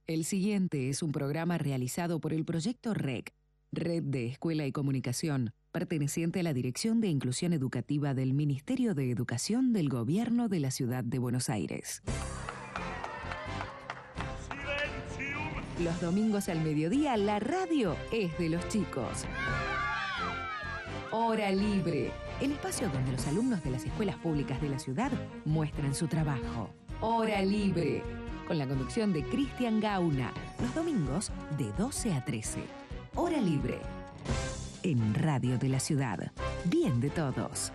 El siguiente es un programa realizado por el Proyecto REC, Red de Escuela y Comunicación, perteneciente a la Dirección de Inclusión Educativa del Ministerio de Educación del Gobierno de la Ciudad de Buenos Aires. Los domingos al mediodía, la radio es de los chicos. Hora Libre, el espacio donde los alumnos de las escuelas públicas de la ciudad muestran su trabajo. Hora Libre, con la conducción de Cristian Gauna, los domingos de 12 a 13. Hora Libre, en Radio de la Ciudad. Bien de todos.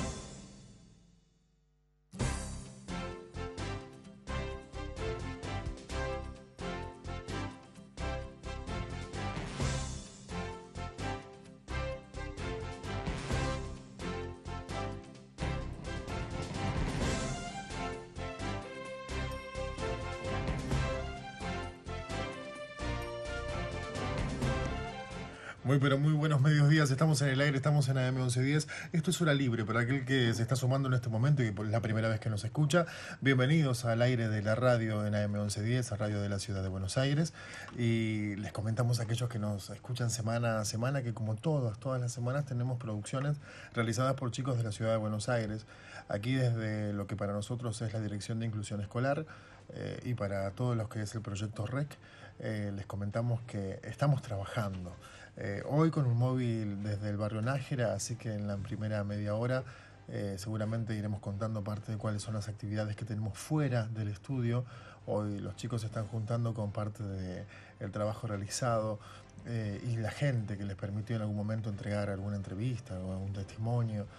Muy buenos medios días, estamos en el aire, estamos en AM 1110. Esto es Hora Libre, para aquel que se está sumando en este momento y que es la primera vez que nos escucha. Bienvenidos al aire de la radio en AM 1110, a Radio de la Ciudad de Buenos Aires. Y les comentamos a aquellos que nos escuchan semana a semana que como todas las semanas tenemos producciones realizadas por chicos de la Ciudad de Buenos Aires. Aquí desde lo que para nosotros es la Dirección de Inclusión Escolar y para todos los que es el Proyecto REC, les comentamos que estamos trabajando. Hoy con un móvil desde el barrio Nájera, así que en la primera media hora seguramente iremos contando parte de cuáles son las actividades que tenemos fuera del estudio. Hoy los chicos se están juntando con parte del trabajo realizado y la gente que les permitió en algún momento entregar alguna entrevista o algún testimonio.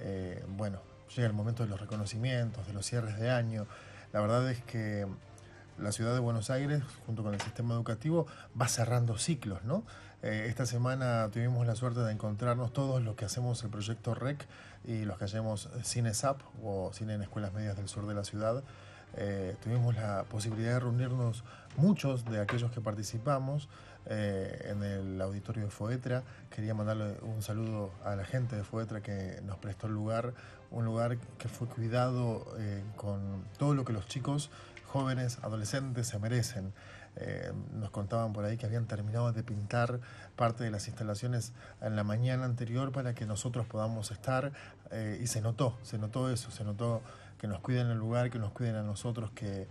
Llega el momento de los reconocimientos, de los cierres de año. La verdad es que la Ciudad de Buenos Aires, junto con el sistema educativo, va cerrando ciclos, ¿no? Esta semana tuvimos la suerte de encontrarnos todos los que hacemos el proyecto REC y los que hacemos Cine SAP o Cine en Escuelas Medias del Sur de la ciudad. Tuvimos la posibilidad de reunirnos muchos de aquellos que participamos en el auditorio de FOETRA. Quería mandarle un saludo a la gente de FOETRA que nos prestó el lugar, un lugar que fue cuidado con todo lo que los chicos jóvenes, adolescentes se merecen. Nos contaban por ahí que habían terminado de pintar parte de las instalaciones en la mañana anterior para que nosotros podamos estar y se notó eso, se notó que nos cuiden el lugar, que nos cuiden a nosotros, que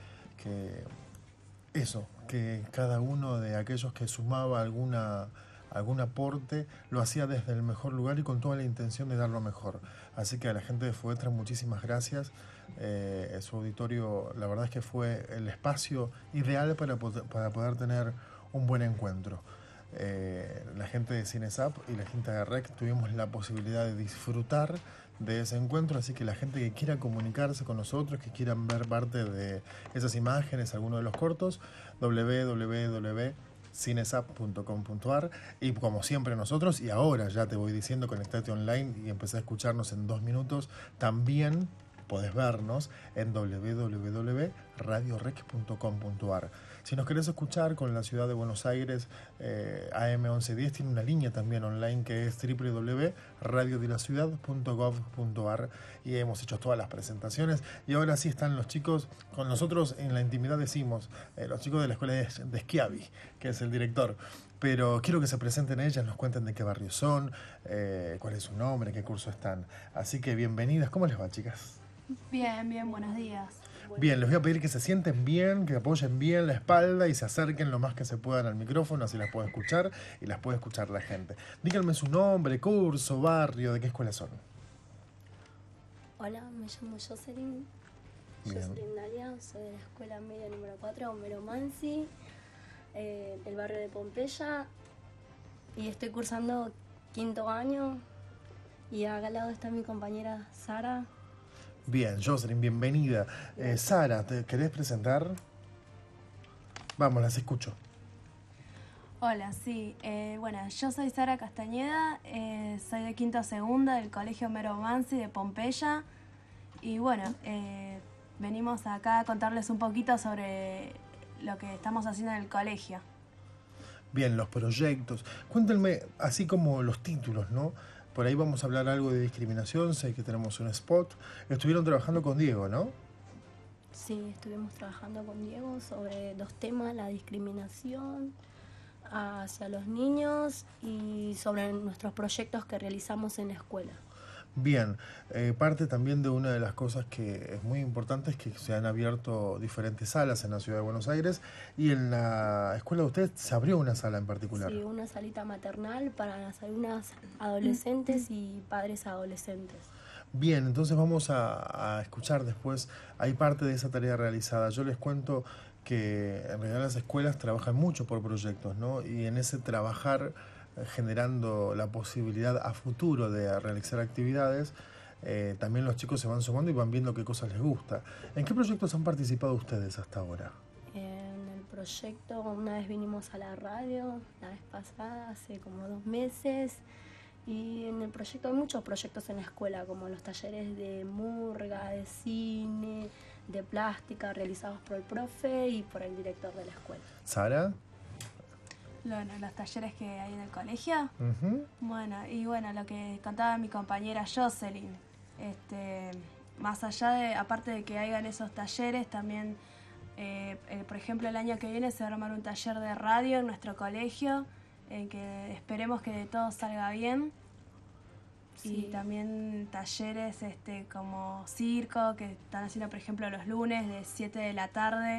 cada uno de aquellos que sumaba algún aporte lo hacía desde el mejor lugar y con toda la intención de dar lo mejor. Así que a la gente de FOETRA muchísimas gracias. Su auditorio, la verdad es que fue el espacio ideal para poder tener un buen encuentro. La gente de CineSap y la gente de REC tuvimos la posibilidad de disfrutar de ese encuentro, así que la gente que quiera comunicarse con nosotros, que quieran ver parte de esas imágenes, alguno de los cortos, www.cinesap.com.ar, y como siempre nosotros, y ahora ya te voy diciendo, conectate online y empecé a escucharnos en 2 minutos, también podés vernos en www.radiorec.com.ar. Si nos querés escuchar con la Ciudad de Buenos Aires, AM 1110 tiene una línea también online que es www.radiodelaciudad.gov.ar, y hemos hecho todas las presentaciones y ahora sí están los chicos con nosotros en la intimidad, decimos, los chicos de la escuela de Schiavi, que es el director. Pero quiero que se presenten ellas, nos cuenten de qué barrio son, cuál es su nombre, qué curso están. Así que bienvenidas. ¿Cómo les va, chicas? Bien, buenos días. Bien, les voy a pedir que se sienten bien, que apoyen bien la espalda y se acerquen lo más que se puedan al micrófono, así las puedo escuchar y las puede escuchar la gente. Díganme su nombre, curso, barrio, de qué escuela son. Hola, me llamo Jocelyn. Jocelyn Dalia, soy de la escuela media número 4, Homero Mansi, del barrio de Pompeya, y estoy cursando 5º año. Y acá al lado está mi compañera Sara. Bien, Jocelyn, bienvenida. Sara, ¿te querés presentar? Vamos, las escucho. Hola, sí. Yo soy Sara Castañeda, soy de 5º a 2º del Colegio Homero Mansi de Pompeya. Y venimos acá a contarles un poquito sobre lo que estamos haciendo en el colegio. Bien, los proyectos. Cuéntenme, así como los títulos, ¿no? Por ahí vamos a hablar algo de discriminación, sé que tenemos un spot. Estuvieron trabajando con Diego, ¿no? Sí, estuvimos trabajando con Diego sobre 2 temas, la discriminación hacia los niños y sobre nuestros proyectos que realizamos en la escuela. Bien, parte también de una de las cosas que es muy importante es que se han abierto diferentes salas en la ciudad de Buenos Aires y en la escuela de ustedes se abrió una sala en particular. Sí, una salita maternal para las alumnas adolescentes y padres adolescentes. Bien, entonces vamos a escuchar después, hay parte de esa tarea realizada. Yo les cuento que en realidad las escuelas trabajan mucho por proyectos, ¿no? Y en ese trabajar generando la posibilidad a futuro de realizar actividades, también los chicos se van sumando y van viendo qué cosas les gusta. ¿En qué proyectos han participado ustedes hasta ahora? En el proyecto, una vez vinimos a la radio, la vez pasada, hace como 2 meses. Y en el proyecto hay muchos proyectos en la escuela, como los talleres de murga, de cine, de plástica, realizados por el profe y por el director de la escuela. ¿Sara? Bueno, los talleres que hay en el colegio. Uh-huh. Bueno, y bueno, lo que contaba mi compañera Jocelyn, más allá de, aparte de que hagan esos talleres, también, por ejemplo, el año que viene se va a armar un taller de radio en nuestro colegio, en que esperemos que todo salga bien. Sí. Y también talleres como circo, que están haciendo, por ejemplo, los lunes de 7 de la tarde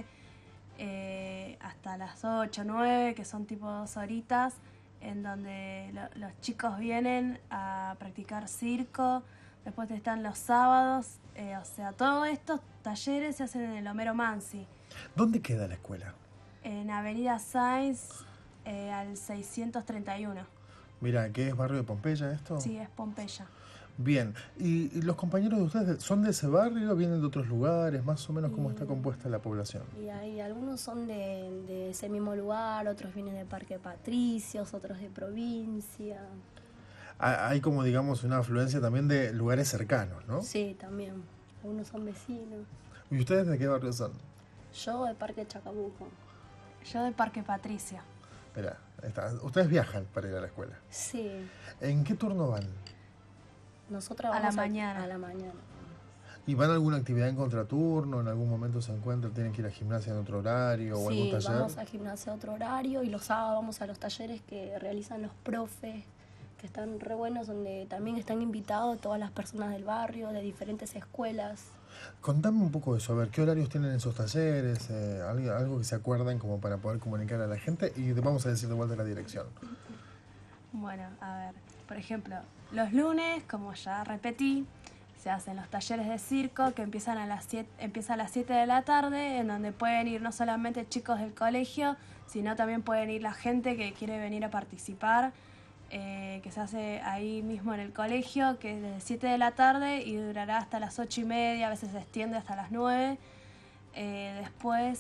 hasta las 8 o 9, que son tipo 2 horitas, en donde los chicos vienen a practicar circo. Después están los sábados, o sea, todos estos talleres se hacen en el Homero Mansi. ¿Dónde queda la escuela? En Avenida Sáenz, al 631. Mira, ¿qué es barrio de Pompeya esto? Sí, es Pompeya. Bien, ¿y los compañeros de ustedes son de ese barrio? ¿Vienen de otros lugares? Más o menos, ¿cómo está compuesta la población? Y hay algunos son de ese mismo lugar, otros vienen de Parque Patricios, otros de provincia. Hay como, digamos, una afluencia también de lugares cercanos, ¿no? Sí, también. Algunos son vecinos. ¿Y ustedes de qué barrio son? Yo de Parque Chacabuco. Yo de Parque Patricia. Mirá, ustedes viajan para ir a la escuela. Sí. ¿En qué turno van? Nosotros A la vamos mañana. A la mañana. ¿Y van a alguna actividad en contraturno? ¿En algún momento se encuentran? ¿Tienen que ir a gimnasia en otro horario o algún Sí, taller? vamos a gimnasia a otro horario y los sábados vamos a los talleres que realizan los profes, que están re buenos, donde también están invitados todas las personas del barrio, de diferentes escuelas. Contame un poco de eso, a ver, ¿qué horarios tienen esos talleres? Algo que se acuerdan como para poder comunicar a la gente y vamos a decir de vuelta la dirección. Bueno, a ver, por ejemplo, los lunes, como ya repetí, se hacen los talleres de circo que empiezan empieza a las 7 de la tarde, en donde pueden ir no solamente chicos del colegio, sino también pueden ir la gente que quiere venir a participar, que se hace ahí mismo en el colegio, que es desde 7 de la tarde y durará hasta las 8:30, a veces se extiende hasta las 9. Después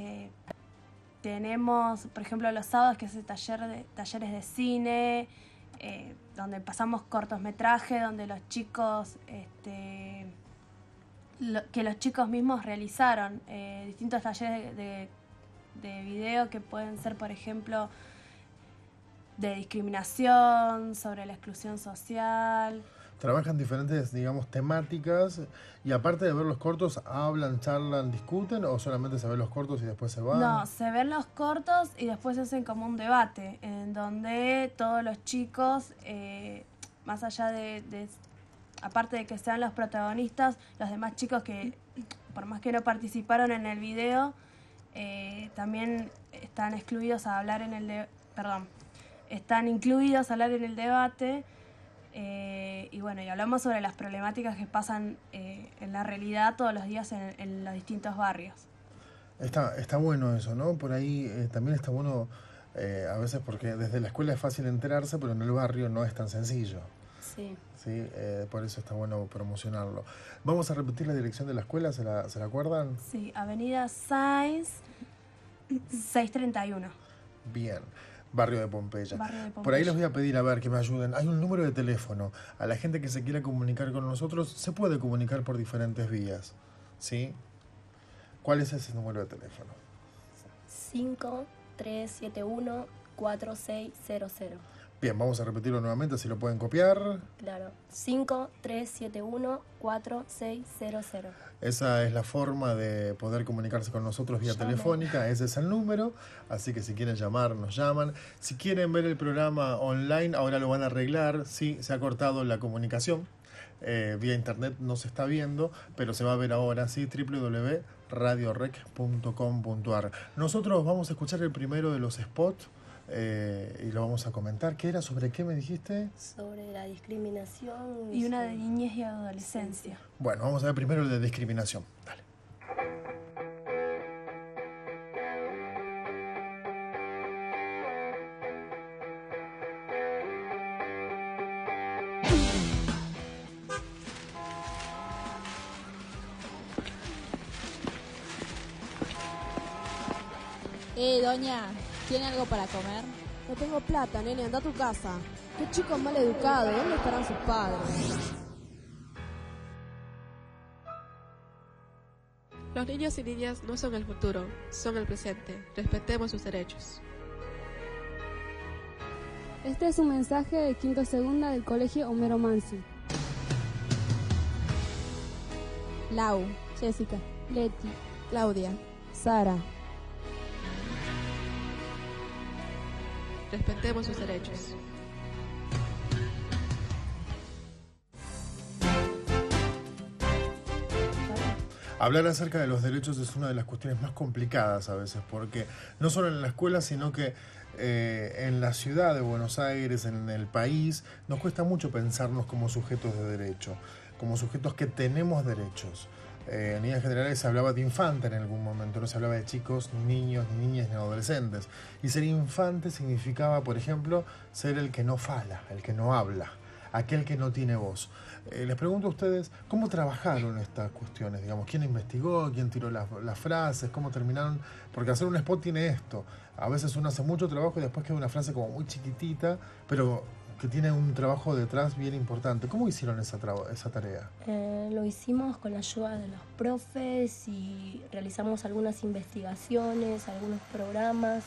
tenemos, por ejemplo, los sábados, que es el talleres de cine, donde pasamos cortometraje, donde los chicos, que los chicos mismos realizaron, distintos talleres de video que pueden ser, por ejemplo, de discriminación, sobre la exclusión social. Trabajan diferentes, digamos, temáticas y aparte de ver los cortos, ¿hablan, charlan, discuten o solamente se ven los cortos y después se van? No, se ven los cortos y después se hacen como un debate en donde todos los chicos, más allá aparte de que sean los protagonistas, los demás chicos que por más que no participaron en el video, también están excluidos a hablar están incluidos a hablar en el debate. Y bueno, y hablamos sobre las problemáticas que pasan en la realidad todos los días en los distintos barrios. Está bueno eso, ¿no? Por ahí también está bueno a veces porque desde la escuela es fácil enterarse, pero en el barrio no es tan sencillo. Sí. ¿Sí? Por eso está bueno promocionarlo. Vamos a repetir la dirección de la escuela, ¿se la acuerdan? Sí, Avenida Sáenz 631. Bien. Barrio de Pompeya. Barrio de Pompeya. Por ahí les voy a pedir, a ver, que me ayuden. Hay un número de teléfono. A la gente que se quiera comunicar con nosotros, se puede comunicar por diferentes vías. ¿Sí? ¿Cuál es ese número de teléfono? 5371-4600. Bien, vamos a repetirlo nuevamente, si lo pueden copiar. Claro, 5371-4600. Esa es la forma de poder comunicarse con nosotros vía telefónica, ese es el número, así que si quieren llamar, nos llaman. Si quieren ver el programa online, ahora lo van a arreglar, sí, se ha cortado la comunicación, vía internet no se está viendo, pero se va a ver ahora, sí, www.radiorec.com.ar. Nosotros vamos a escuchar el primero de los spots y lo vamos a comentar. ¿Qué era? ¿Sobre qué me dijiste? Sobre la discriminación. Y una de niñez y adolescencia. Bueno, vamos a ver primero el de discriminación. Dale. Doña, ¿tiene algo para comer? No tengo plata, nene, anda a tu casa. Qué chico mal educado, ¿dónde estarán sus padres? Los niños y niñas no son el futuro, son el presente. Respetemos sus derechos. Este es un mensaje de quinto segunda del Colegio Homero Mansi. Lau, Jessica, Leti, Claudia, Sara. Respetemos sus derechos. Hablar acerca de los derechos es una de las cuestiones más complicadas a veces, porque no solo en la escuela, sino que en la ciudad de Buenos Aires, en el país, nos cuesta mucho pensarnos como sujetos de derecho, como sujetos que tenemos derechos. En líneas generales se hablaba de infante en algún momento, no se hablaba de chicos, ni niños, ni niñas, ni adolescentes. Y ser infante significaba, por ejemplo, ser el que no fala, el que no habla, aquel que no tiene voz. Les pregunto a ustedes, ¿cómo trabajaron estas cuestiones? Digamos, ¿quién investigó? ¿Quién tiró las frases? ¿Cómo terminaron? Porque hacer un spot tiene esto. A veces uno hace mucho trabajo y después queda una frase como muy chiquitita, pero que tiene un trabajo detrás bien importante. ¿Cómo hicieron esa tarea? Lo hicimos con la ayuda de los profes y realizamos algunas investigaciones, algunos programas.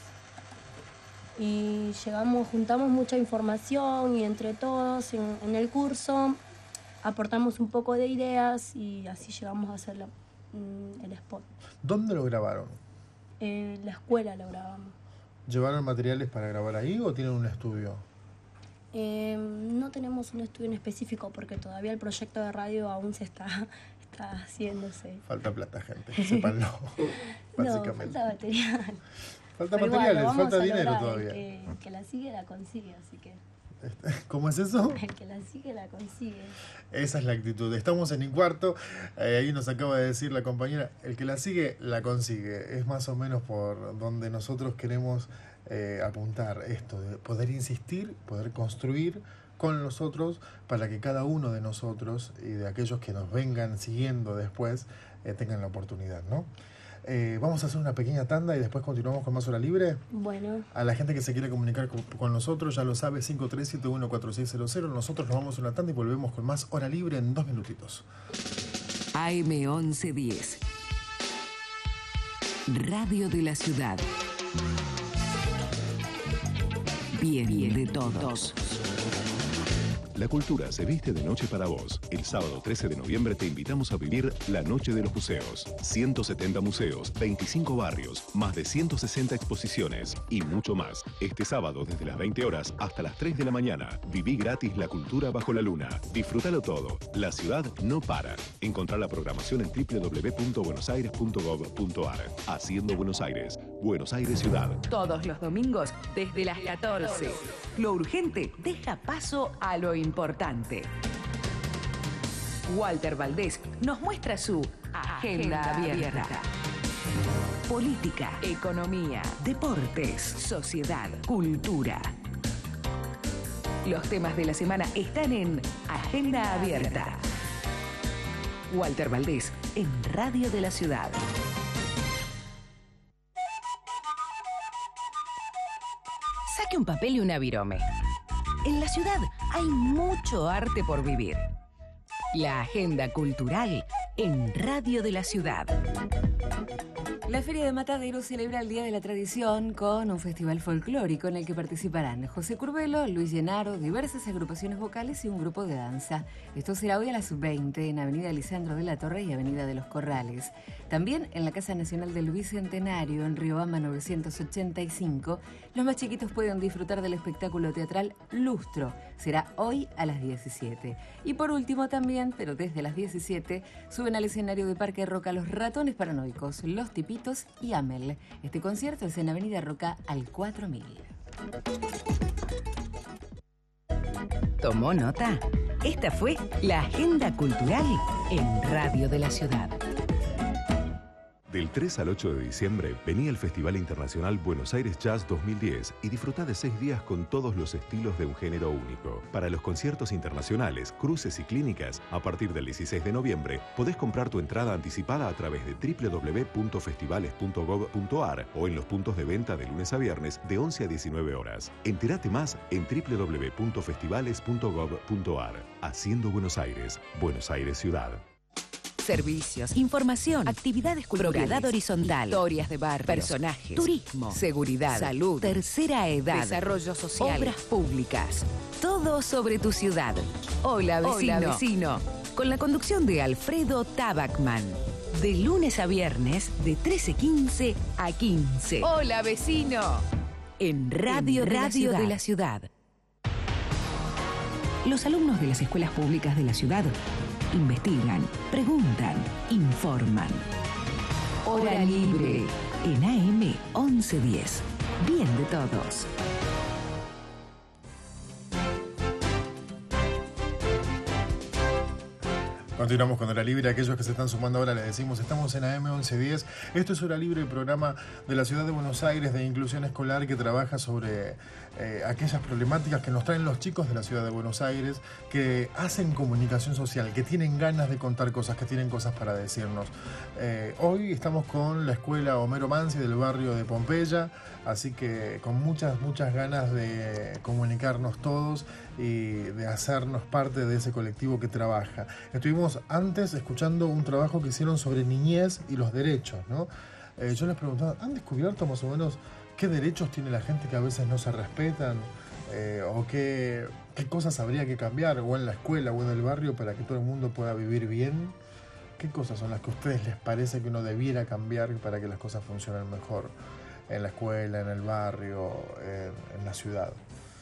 Y juntamos mucha información y entre todos en el curso aportamos un poco de ideas y así llegamos a hacer el spot. ¿Dónde lo grabaron? En la escuela lo grabamos. ¿Llevaron materiales para grabar ahí o tienen un estudio? No tenemos un estudio en específico porque todavía el proyecto de radio aún se está haciéndose. Falta plata, gente, sépanlo. Básicamente. No, falta material. Falta pero materiales, igual, falta dinero todavía. El que la sigue la consigue, así que... ¿Cómo es eso? El que la sigue la consigue. Esa es la actitud. Estamos en el cuarto, ahí nos acaba de decir la compañera, el que la sigue la consigue. Es más o menos por donde nosotros queremos apuntar esto, de poder insistir, poder construir con los otros para que cada uno de nosotros y de aquellos que nos vengan siguiendo después tengan la oportunidad, ¿no? Vamos a hacer una pequeña tanda y después continuamos con más Hora Libre. Bueno. A la gente que se quiere comunicar con nosotros, ya lo sabe, 53714600. Nosotros nos vamos a una tanda y volvemos con más Hora Libre en 2 minutitos. AM 1110. Radio de la Ciudad. Bien de todos. La cultura se viste de noche para vos. El sábado 13 de noviembre te invitamos a vivir la Noche de los Museos. 170 museos, 25 barrios, más de 160 exposiciones y mucho más. Este sábado desde las 20 horas hasta las 3 de la mañana. Viví gratis la cultura bajo la luna. Disfrútalo todo. La ciudad no para. Encontrá la programación en www.buenosaires.gov.ar. Haciendo Buenos Aires. Buenos Aires Ciudad. Todos los domingos desde las 14. Lo urgente deja paso a lo importante. Walter Valdés nos muestra su Agenda Abierta. Política, economía, deportes, sociedad, cultura. Los temas de la semana están en Agenda Abierta. Walter Valdés en Radio de la Ciudad. Saque un papel y una virome. En la ciudad hay mucho arte por vivir. La agenda cultural en Radio de la Ciudad. La Feria de Matadero celebra el Día de la Tradición con un festival folclórico en el que participarán José Curbelo, Luis Llenaro, diversas agrupaciones vocales y un grupo de danza. Esto será hoy a las 20 en Avenida Lisandro de la Torre y Avenida de los Corrales. También en la Casa Nacional del Bicentenario, en Riobamba 985, los más chiquitos pueden disfrutar del espectáculo teatral Lustro. Será hoy a las 17. Y por último también, pero desde las 17, suben al escenario de Parque Roca Los Ratones Paranoicos, Los Tipitos y Amel. Este concierto es en Avenida Roca al 4000. ¿Tomó nota? Esta fue la Agenda Cultural en Radio de la Ciudad. Del 3 al 8 de diciembre, vení al Festival Internacional Buenos Aires Jazz 2010 y disfrutá de 6 días con todos los estilos de un género único. Para los conciertos internacionales, cruces y clínicas, a partir del 16 de noviembre, podés comprar tu entrada anticipada a través de www.festivales.gov.ar o en los puntos de venta de lunes a viernes de 11 a 19 horas. Entérate más en www.festivales.gov.ar. Haciendo Buenos Aires Ciudad. Servicios, información, actividades culturales, propiedad horizontal, historias de barrios, personajes, turismo, seguridad, salud, tercera edad, desarrollo social, obras públicas. Todo sobre tu ciudad. Hola, vecino. Hola, vecino. Con la conducción de Alfredo Tabacman. De lunes a viernes, de 13:15 a 15. Hola, vecino. En Radio de la Ciudad. Los alumnos de las escuelas públicas de la ciudad investigan, preguntan, informan. Hora libre en AM 1110. Bien de todos. Continuamos con Hora Libre. Aquellos que se están sumando ahora les decimos, estamos en AM 1110. Esto es Hora Libre, el programa de la Ciudad de Buenos Aires de inclusión escolar que trabaja sobre aquellas problemáticas que nos traen los chicos de la Ciudad de Buenos Aires, que hacen comunicación social, que tienen ganas de contar cosas, que tienen cosas para decirnos. Hoy estamos con la escuela Homero Mansi del barrio de Pompeya, así que con muchas ganas de comunicarnos todos y de hacernos parte de ese colectivo que trabaja. Estuvimos antes escuchando un trabajo que hicieron sobre niñez y los derechos, ¿no? Yo les preguntaba, ¿han descubierto más o menos qué derechos tiene la gente que a veces no se respetan? ¿O qué cosas habría que cambiar, o en la escuela o en el barrio, para que todo el mundo pueda vivir bien? ¿Qué cosas son las que a ustedes les parece que uno debiera cambiar para que las cosas funcionen mejor en la escuela, en el barrio, en la ciudad?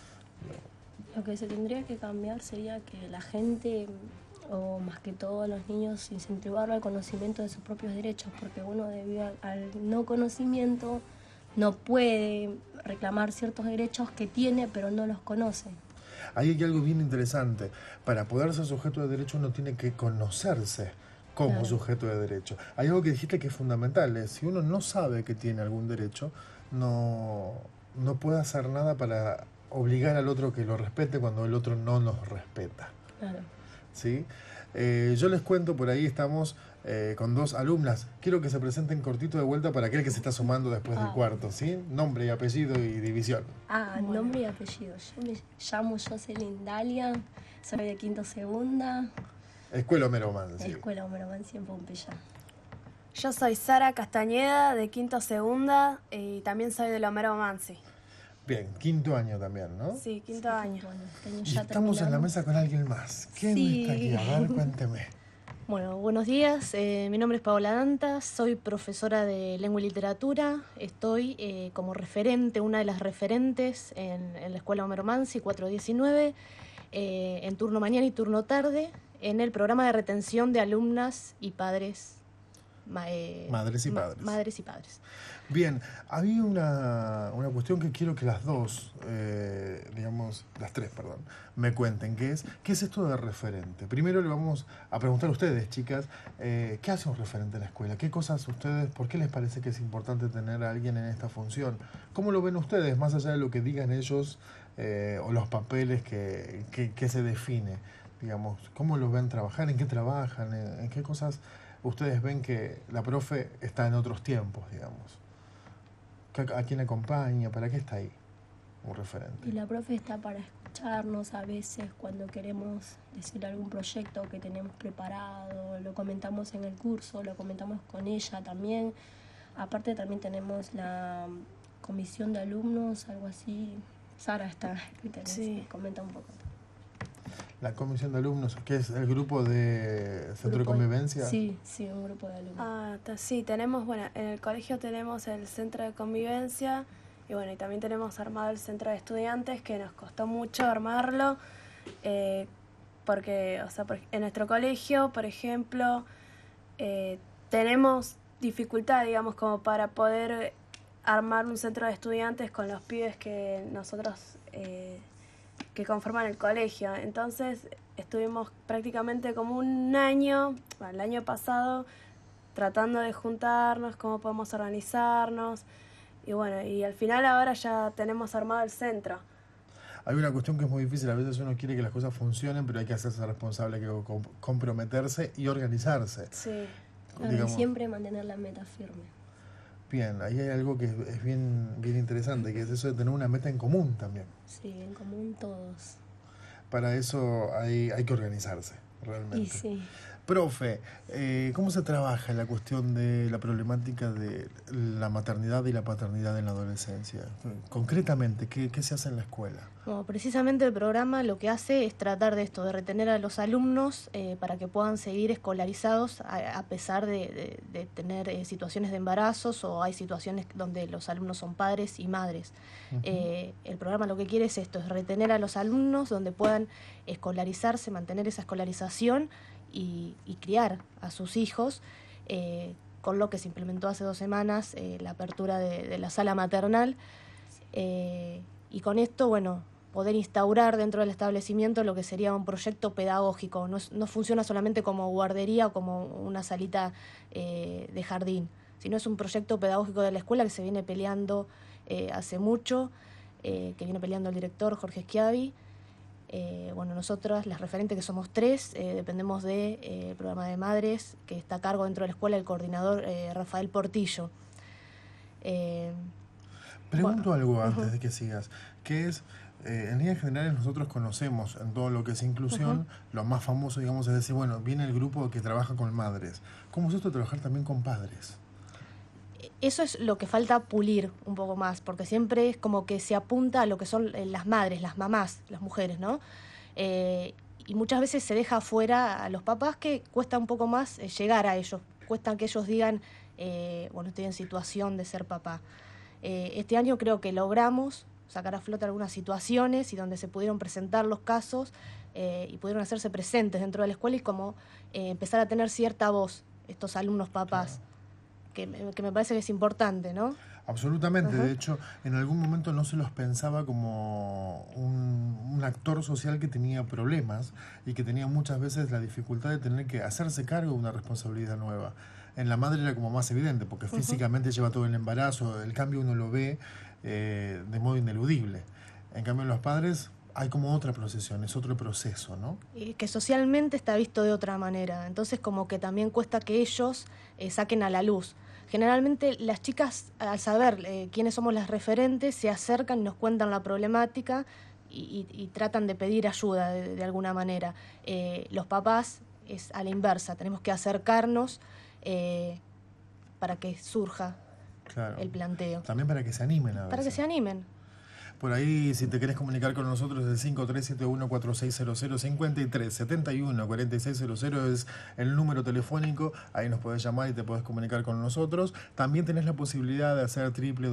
Lo que se tendría que cambiar sería que la gente, o más que todo los niños, incentivar el conocimiento de sus propios derechos, porque uno, debido al no conocimiento, no puede reclamar ciertos derechos que tiene pero no los conoce. Ahí hay algo bien interesante. Para poder ser sujeto de derecho uno tiene que conocerse como sujeto de derecho. Hay algo que dijiste que es fundamental, si uno no sabe que tiene algún derecho, no puede hacer nada para obligar al otro que lo respete cuando el otro no nos respeta. Claro. ¿Sí? Yo les cuento, por ahí estamos con dos alumnas. Quiero que se presenten cortito de vuelta para aquel que se está sumando después del cuarto, ¿sí? Nombre y apellido y división. Nombre y apellido. Yo me llamo Jocelyn Dalia, soy de quinto segunda. Escuela Homero Mansi. Escuela Homero Mansi en Pompeya. Yo soy Sara Castañeda, de quinto segunda, y también soy de Homero Mansi. Bien, quinto año también, ¿no? Sí, quinto año. Y estamos en la mesa con alguien más. ¿Quién está aquí? A ver, cuénteme. Bueno, buenos días. Mi nombre es Paola Dantas, soy profesora de Lengua y Literatura. Estoy como referente, una de las referentes en la Escuela Homero Mansi 419, en turno mañana y turno tarde, en el programa de retención de alumnas y padres. Madres y padres. Madres y padres. Bien, había una cuestión que quiero que las dos, las tres, me cuenten. ¿Qué es esto de referente? Primero le vamos a preguntar a ustedes, chicas, ¿qué hace un referente en la escuela? ¿Qué cosas ustedes, por qué les parece que es importante tener a alguien en esta función? ¿Cómo lo ven ustedes, más allá de lo que digan ellos o los papeles que se define? Digamos, ¿cómo lo ven trabajar? ¿En qué trabajan? ¿En qué cosas ustedes ven que la profe está en otros tiempos, digamos? ¿A quién acompaña? ¿Para qué está ahí un referente? Y la profe está para escucharnos a veces cuando queremos decir algún proyecto que tenemos preparado, lo comentamos en el curso, lo comentamos con ella también. Aparte también tenemos la comisión de alumnos, algo así. Sara está escrita en eso, comenta un poco. La comisión de alumnos, ¿qué es el grupo de centro de convivencia? Sí, un grupo de alumnos. Sí, tenemos, en el colegio tenemos el centro de convivencia y y también tenemos armado el centro de estudiantes, que nos costó mucho armarlo, porque, en nuestro colegio, por ejemplo, tenemos dificultad, digamos, como para poder armar un centro de estudiantes con los pibes que nosotros que conforman el colegio. Entonces estuvimos prácticamente como un año, el año pasado, tratando de juntarnos, cómo podemos organizarnos, y al final ahora ya tenemos armado el centro. Hay una cuestión que es muy difícil, a veces uno quiere que las cosas funcionen, pero hay que hacerse responsable, hay que comprometerse y organizarse. Sí, claro, y siempre mantener la meta firme. Bien, ahí hay algo que es bien interesante, que es eso de tener una meta en común también. Sí, en común todos. Para eso hay que organizarse, realmente. Y sí. Profe, ¿cómo se trabaja la cuestión de la problemática de la maternidad y la paternidad en la adolescencia? Concretamente, ¿qué se hace en la escuela? Bueno, precisamente el programa lo que hace es tratar de esto, de retener a los alumnos para que puedan seguir escolarizados a pesar de tener situaciones de embarazos, o hay situaciones donde los alumnos son padres y madres. Uh-huh. El programa lo que quiere es esto, es retener a los alumnos donde puedan escolarizarse, mantener esa escolarización y criar a sus hijos, con lo que se implementó hace 2 semanas la apertura de la sala maternal, y con esto, poder instaurar dentro del establecimiento lo que sería un proyecto pedagógico. No funciona solamente como guardería o como una salita de jardín, sino es un proyecto pedagógico de la escuela que se viene peleando hace mucho, que viene peleando el director Jorge Schiavi. Nosotras, las referentes, que somos 3, dependemos del programa de madres, que está a cargo dentro de la escuela el coordinador Rafael Portillo. Pregunto algo antes de que sigas, que es, en líneas generales nosotros conocemos en todo lo que es inclusión, lo más famoso, digamos, es decir, viene el grupo que trabaja con madres. ¿Cómo es esto de trabajar también con padres? Eso es lo que falta pulir un poco más, porque siempre es como que se apunta a lo que son las madres, las mamás, las mujeres, ¿no? Y muchas veces se deja afuera a los papás, que cuesta un poco más llegar a ellos, cuesta que ellos digan, estoy en situación de ser papá. Este año creo que logramos sacar a flote algunas situaciones y donde se pudieron presentar los casos y pudieron hacerse presentes dentro de la escuela y como empezar a tener cierta voz estos alumnos papás. Claro. Que me parece que es importante, ¿no? Absolutamente. De hecho, en algún momento no se los pensaba como un actor social que tenía problemas y que tenía muchas veces la dificultad de tener que hacerse cargo de una responsabilidad nueva. En la madre era como más evidente, porque físicamente lleva todo el embarazo, el cambio uno lo ve de modo ineludible. En cambio, en los padres hay como otra procesión, es otro proceso, ¿no? Y que socialmente está visto de otra manera. Entonces, como que también cuesta que ellos saquen a la luz. Generalmente las chicas, al saber quiénes somos las referentes, se acercan y nos cuentan la problemática y tratan de pedir ayuda de alguna manera. Los papás es a la inversa, tenemos que acercarnos para que surja el planteo. También para que se animen a veces. Para que se animen. Por ahí, si te querés comunicar con nosotros, el 5371-4600, 5371-4600 es el número telefónico. Ahí nos podés llamar y te podés comunicar con nosotros. También tenés la posibilidad de hacer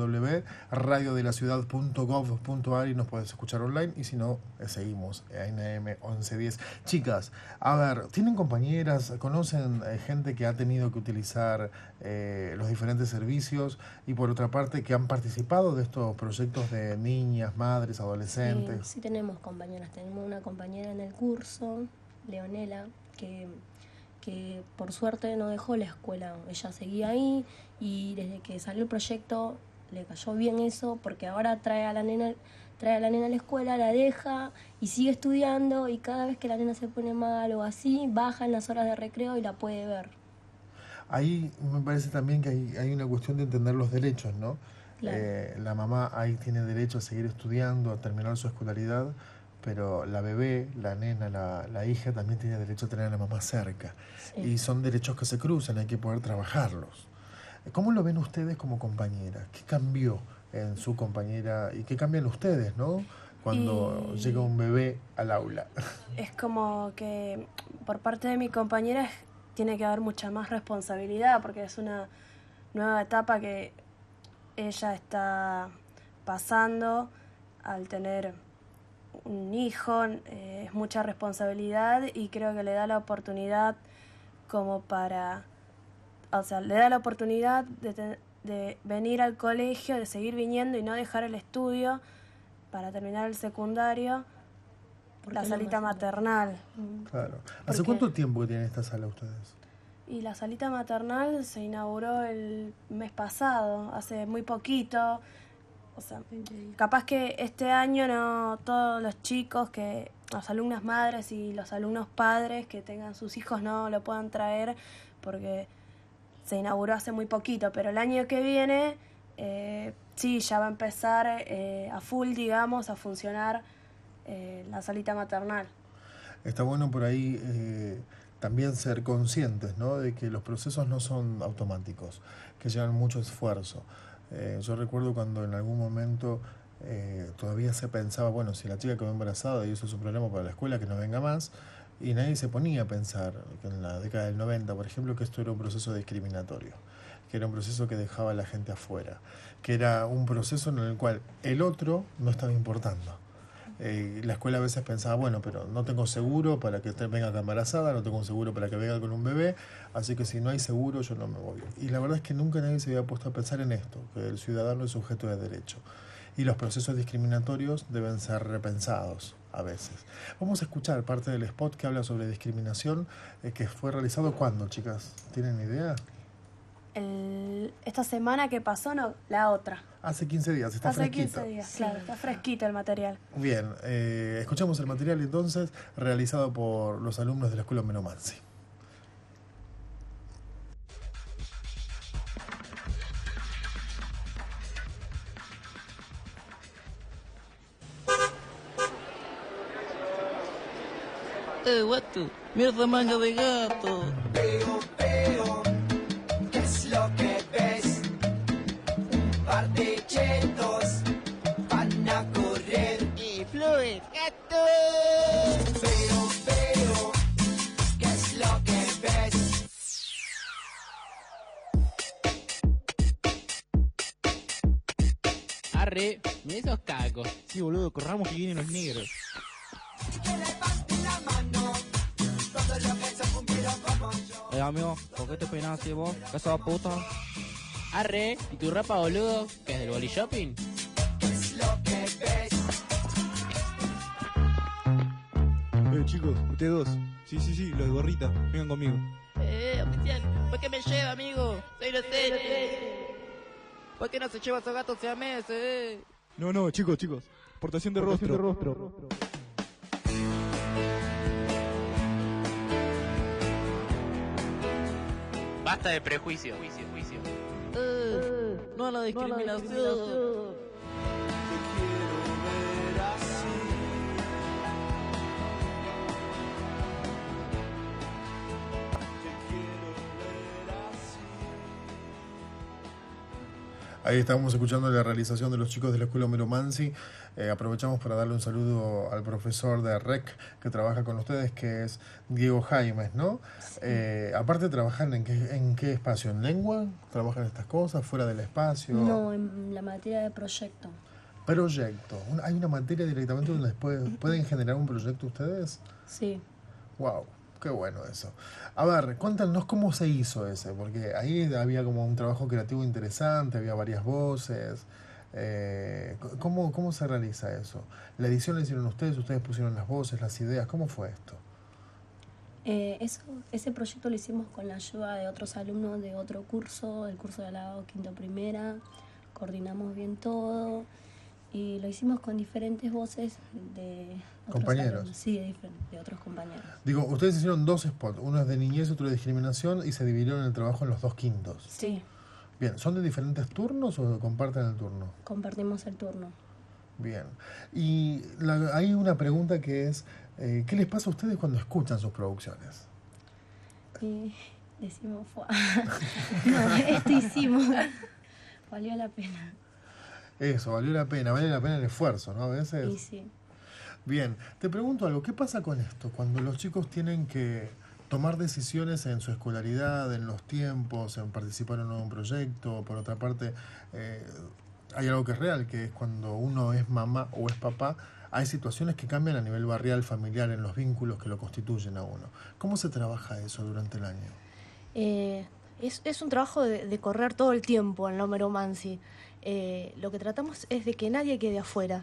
www.radiodelaciudad.gov.ar y nos podés escuchar online. Y si no, seguimos en AM 1110. Chicas, a ver, ¿tienen compañeras? ¿Conocen gente que ha tenido que utilizar los diferentes servicios? Y por otra parte, que han participado de estos proyectos de niñas, madres, adolescentes. Sí, tenemos compañeras. Tenemos una compañera en el curso, Leonela, que por suerte no dejó la escuela. Ella seguía ahí y desde que salió el proyecto le cayó bien eso, porque ahora trae a la nena a la escuela, la deja y sigue estudiando, y cada vez que la nena se pone mal o así, baja en las horas de recreo y la puede ver. Ahí me parece también que hay una cuestión de entender los derechos, ¿no? Claro. La mamá ahí tiene derecho a seguir estudiando, a terminar su escolaridad, pero la bebé, la nena, la hija también tiene derecho a tener a la mamá cerca. Sí. Y son derechos que se cruzan, hay que poder trabajarlos. ¿Cómo lo ven ustedes como compañera? ¿Qué cambió en su compañera y qué cambian ustedes, ¿no? Cuando llega un bebé al aula. Es como que por parte de mi compañera tiene que haber mucha más responsabilidad porque es una nueva etapa que ella está pasando al tener un hijo, es mucha responsabilidad y creo que le da la oportunidad le da la oportunidad de venir al colegio, de seguir viniendo y no dejar el estudio para terminar el secundario, la salita maternal. Claro. ¿Hace cuánto tiempo que tienen esta sala ustedes? Y la salita maternal se inauguró el mes pasado, hace muy poquito. O sea, capaz que este año no todos los chicos, las alumnas madres y los alumnos padres que tengan sus hijos no lo puedan traer porque se inauguró hace muy poquito, pero el año que viene sí, ya va a empezar a full, digamos, a funcionar la salita maternal. Está bueno por ahí también ser conscientes, ¿no? De que los procesos no son automáticos, que llevan mucho esfuerzo. Yo recuerdo cuando en algún momento todavía se pensaba, bueno, si la chica quedó embarazada y eso es un problema para la escuela, que no venga más, y nadie se ponía a pensar que en la década del 90, por ejemplo, que esto era un proceso discriminatorio, que era un proceso que dejaba a la gente afuera, que era un proceso en el cual el otro no estaba importando. La escuela a veces pensaba, bueno, pero no tengo seguro para que venga embarazada, no tengo un seguro para que venga con un bebé, así que si no hay seguro yo no me voy. Y la verdad es que nunca nadie se había puesto a pensar en esto, que el ciudadano es sujeto de derecho. Y los procesos discriminatorios deben ser repensados a veces. Vamos a escuchar parte del spot que habla sobre discriminación, que fue realizado ¿cuándo, chicas? ¿Tienen idea? Esta semana que pasó, no, la otra. Hace 15 días, está fresquito. Hace 15 días, claro, está fresquito el material. Bien, escuchamos el material entonces, realizado por los alumnos de la Escuela Homero Mansi. Guato, mierda manga de gato. Veo, ¿qué es lo que ves? Un par de chetos van a correr. Flores, gato. Veo, ¿qué es lo que ves? Arre, mira esos cacos. Sí, boludo, corramos que vienen los negros. Amigo, ¿por qué te peinás así vos? ¿Qué sos puta? Arre, ¿y tu ropa, boludo? ¿Qué es del boli shopping? ¿Qué es lo que ves? Chicos, ustedes dos. Sí, los de gorrita, vengan conmigo. Oficial, ¿por qué me lleva, amigo? Soy inocente. ¿Por qué no se lleva a esos gatos a meses? No, chicos, portación de rostro. Basta de prejuicio. No a la discriminación. Ahí estamos escuchando la realización de los chicos de la Escuela Homero Mansi. Aprovechamos para darle un saludo al profesor de REC que trabaja con ustedes, que es Diego Jaimes, ¿no? Sí. Aparte, ¿trabajan en qué espacio? ¿En lengua? ¿Trabajan estas cosas? ¿Fuera del espacio? No, en la materia de proyecto. Proyecto. ¿Hay una materia directamente donde pueden generar un proyecto ustedes? Sí. Wow. Qué bueno eso. A ver, cuéntanos cómo se hizo ese, porque ahí había como un trabajo creativo interesante, había varias voces. ¿Cómo se realiza eso? ¿La edición la hicieron ustedes pusieron las voces, las ideas? ¿Cómo fue esto? Ese proyecto lo hicimos con la ayuda de otros alumnos de otro curso, el curso de al lado, quinto primera. Coordinamos bien todo. Y lo hicimos con diferentes voces de otros compañeros. Alumnos. Sí, de otros compañeros. Digo, ustedes hicieron dos spots, uno es de niñez, otro de discriminación, y se dividieron el trabajo en los dos quintos. Sí. Bien, ¿son de diferentes turnos o comparten el turno? Compartimos el turno. Bien. Y hay una pregunta que es, ¿qué les pasa a ustedes cuando escuchan sus producciones? decimos, no, esto hicimos, valió la pena. Eso, vale la pena el esfuerzo, ¿no? A veces. Y sí. Bien, te pregunto algo, ¿qué pasa con esto? Cuando los chicos tienen que tomar decisiones en su escolaridad, en los tiempos, en participar en un proyecto, por otra parte, hay algo que es real, que es cuando uno es mamá o es papá, hay situaciones que cambian a nivel barrial, familiar, en los vínculos que lo constituyen a uno. ¿Cómo se trabaja eso durante el año? Es un trabajo de correr todo el tiempo en la Omeromansi. Lo que tratamos es de que nadie quede afuera.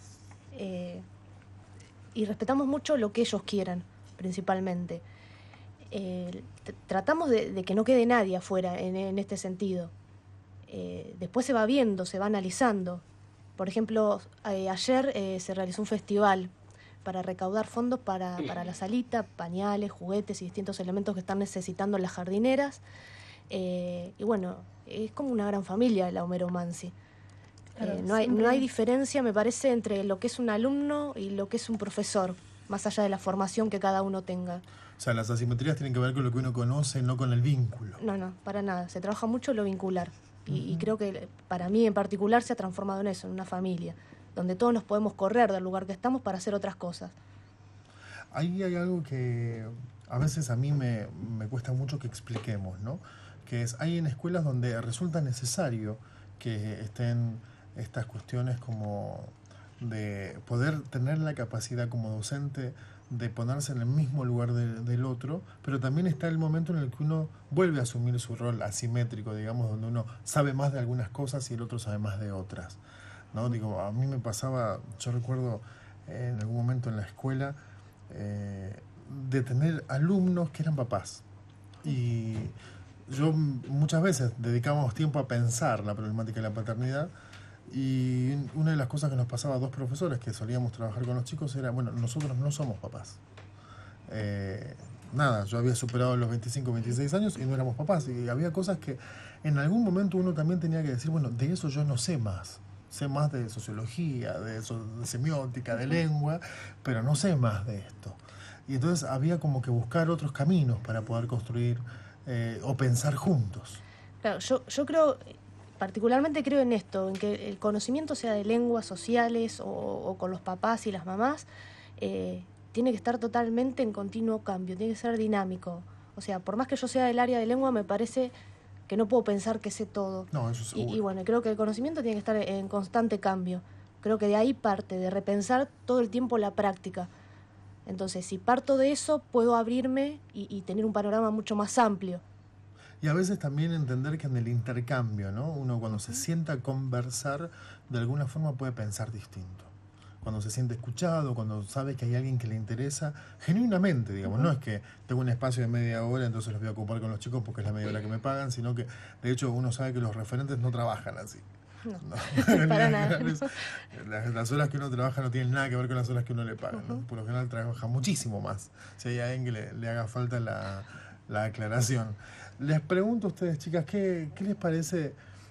Y respetamos mucho lo que ellos quieran, principalmente. Tratamos de que no quede nadie afuera en este sentido. Después se va viendo, se va analizando. Por ejemplo, ayer se realizó un festival para recaudar fondos para la salita, pañales, juguetes y distintos elementos que están necesitando las jardineras. Y bueno, es como una gran familia la Omeromansi. Claro, no hay diferencia, me parece, entre lo que es un alumno y lo que es un profesor, más allá de la formación que cada uno tenga. O sea, las asimetrías tienen que ver con lo que uno conoce, no con el vínculo. No, para nada. Se trabaja mucho lo vincular. Y creo que para mí en particular se ha transformado en eso, en una familia, donde todos nos podemos correr del lugar que estamos para hacer otras cosas. Ahí hay algo que a veces a mí me cuesta mucho que expliquemos, ¿no? Que es, hay en escuelas donde resulta necesario que estén estas cuestiones como de poder tener la capacidad como docente de ponerse en el mismo lugar del otro, pero también está el momento en el que uno vuelve a asumir su rol asimétrico, digamos, donde uno sabe más de algunas cosas y el otro sabe más de otras, ¿no? Digo, a mí me pasaba, yo recuerdo en algún momento en la escuela de tener alumnos que eran papás, y yo muchas veces dedicábamos tiempo a pensar la problemática de la paternidad. Y una de las cosas que nos pasaba a dos profesores que solíamos trabajar con los chicos era, bueno, nosotros no somos papás. Yo había superado los 25, 26 años y no éramos papás. Y había cosas que en algún momento uno también tenía que decir, bueno, de eso yo no sé más. Sé más de sociología, de semiótica, de lengua, pero no sé más de esto. Y entonces había como que buscar otros caminos para poder construir o pensar juntos. Claro, yo creo... Particularmente creo en esto, en que el conocimiento, sea de lenguas sociales o con los papás y las mamás, tiene que estar totalmente en continuo cambio, tiene que ser dinámico. O sea, por más que yo sea del área de lengua, me parece que no puedo pensar que sé todo. No, eso seguro. Y bueno, creo que el conocimiento tiene que estar en constante cambio. Creo que de ahí parte, de repensar todo el tiempo la práctica. Entonces, si parto de eso, puedo abrirme y tener un panorama mucho más amplio. Y a veces también entender que en el intercambio, ¿no? Uno cuando se sienta a conversar, de alguna forma puede pensar distinto. Cuando se siente escuchado, cuando sabe que hay alguien que le interesa, genuinamente, digamos. No es que tengo un espacio de media hora, entonces los voy a ocupar con los chicos porque es la media hora que me pagan, sino que, de hecho, uno sabe que los referentes no trabajan así. No. Para nada. Las horas que uno trabaja no tienen nada que ver con las horas que uno le paga, ¿no? Por lo general trabaja muchísimo más. Si hay alguien que le haga falta la aclaración. Les pregunto a ustedes, chicas, ¿qué les parece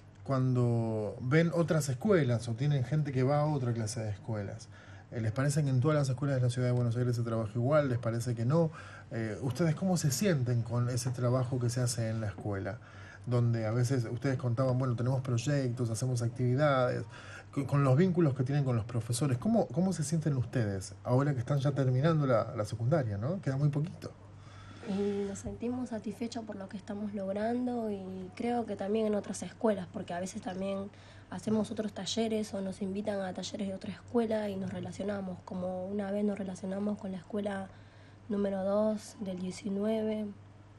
cuando ven otras escuelas o tienen gente que va a otra clase de escuelas? ¿Les parece que en todas las escuelas de la ciudad de Buenos Aires se trabaja igual? ¿Les parece que no? ¿Ustedes cómo se sienten con ese trabajo que se hace en la escuela? Donde a veces ustedes contaban, bueno, tenemos proyectos, hacemos actividades, con los vínculos que tienen con los profesores. ¿Cómo se sienten ustedes ahora que están ya terminando la secundaria, ¿no? Queda muy poquito. Y nos sentimos satisfechos por lo que estamos logrando y creo que también en otras escuelas, porque a veces también hacemos otros talleres o nos invitan a talleres de otra escuela y nos relacionamos, como una vez nos relacionamos con la escuela número 2 del 19.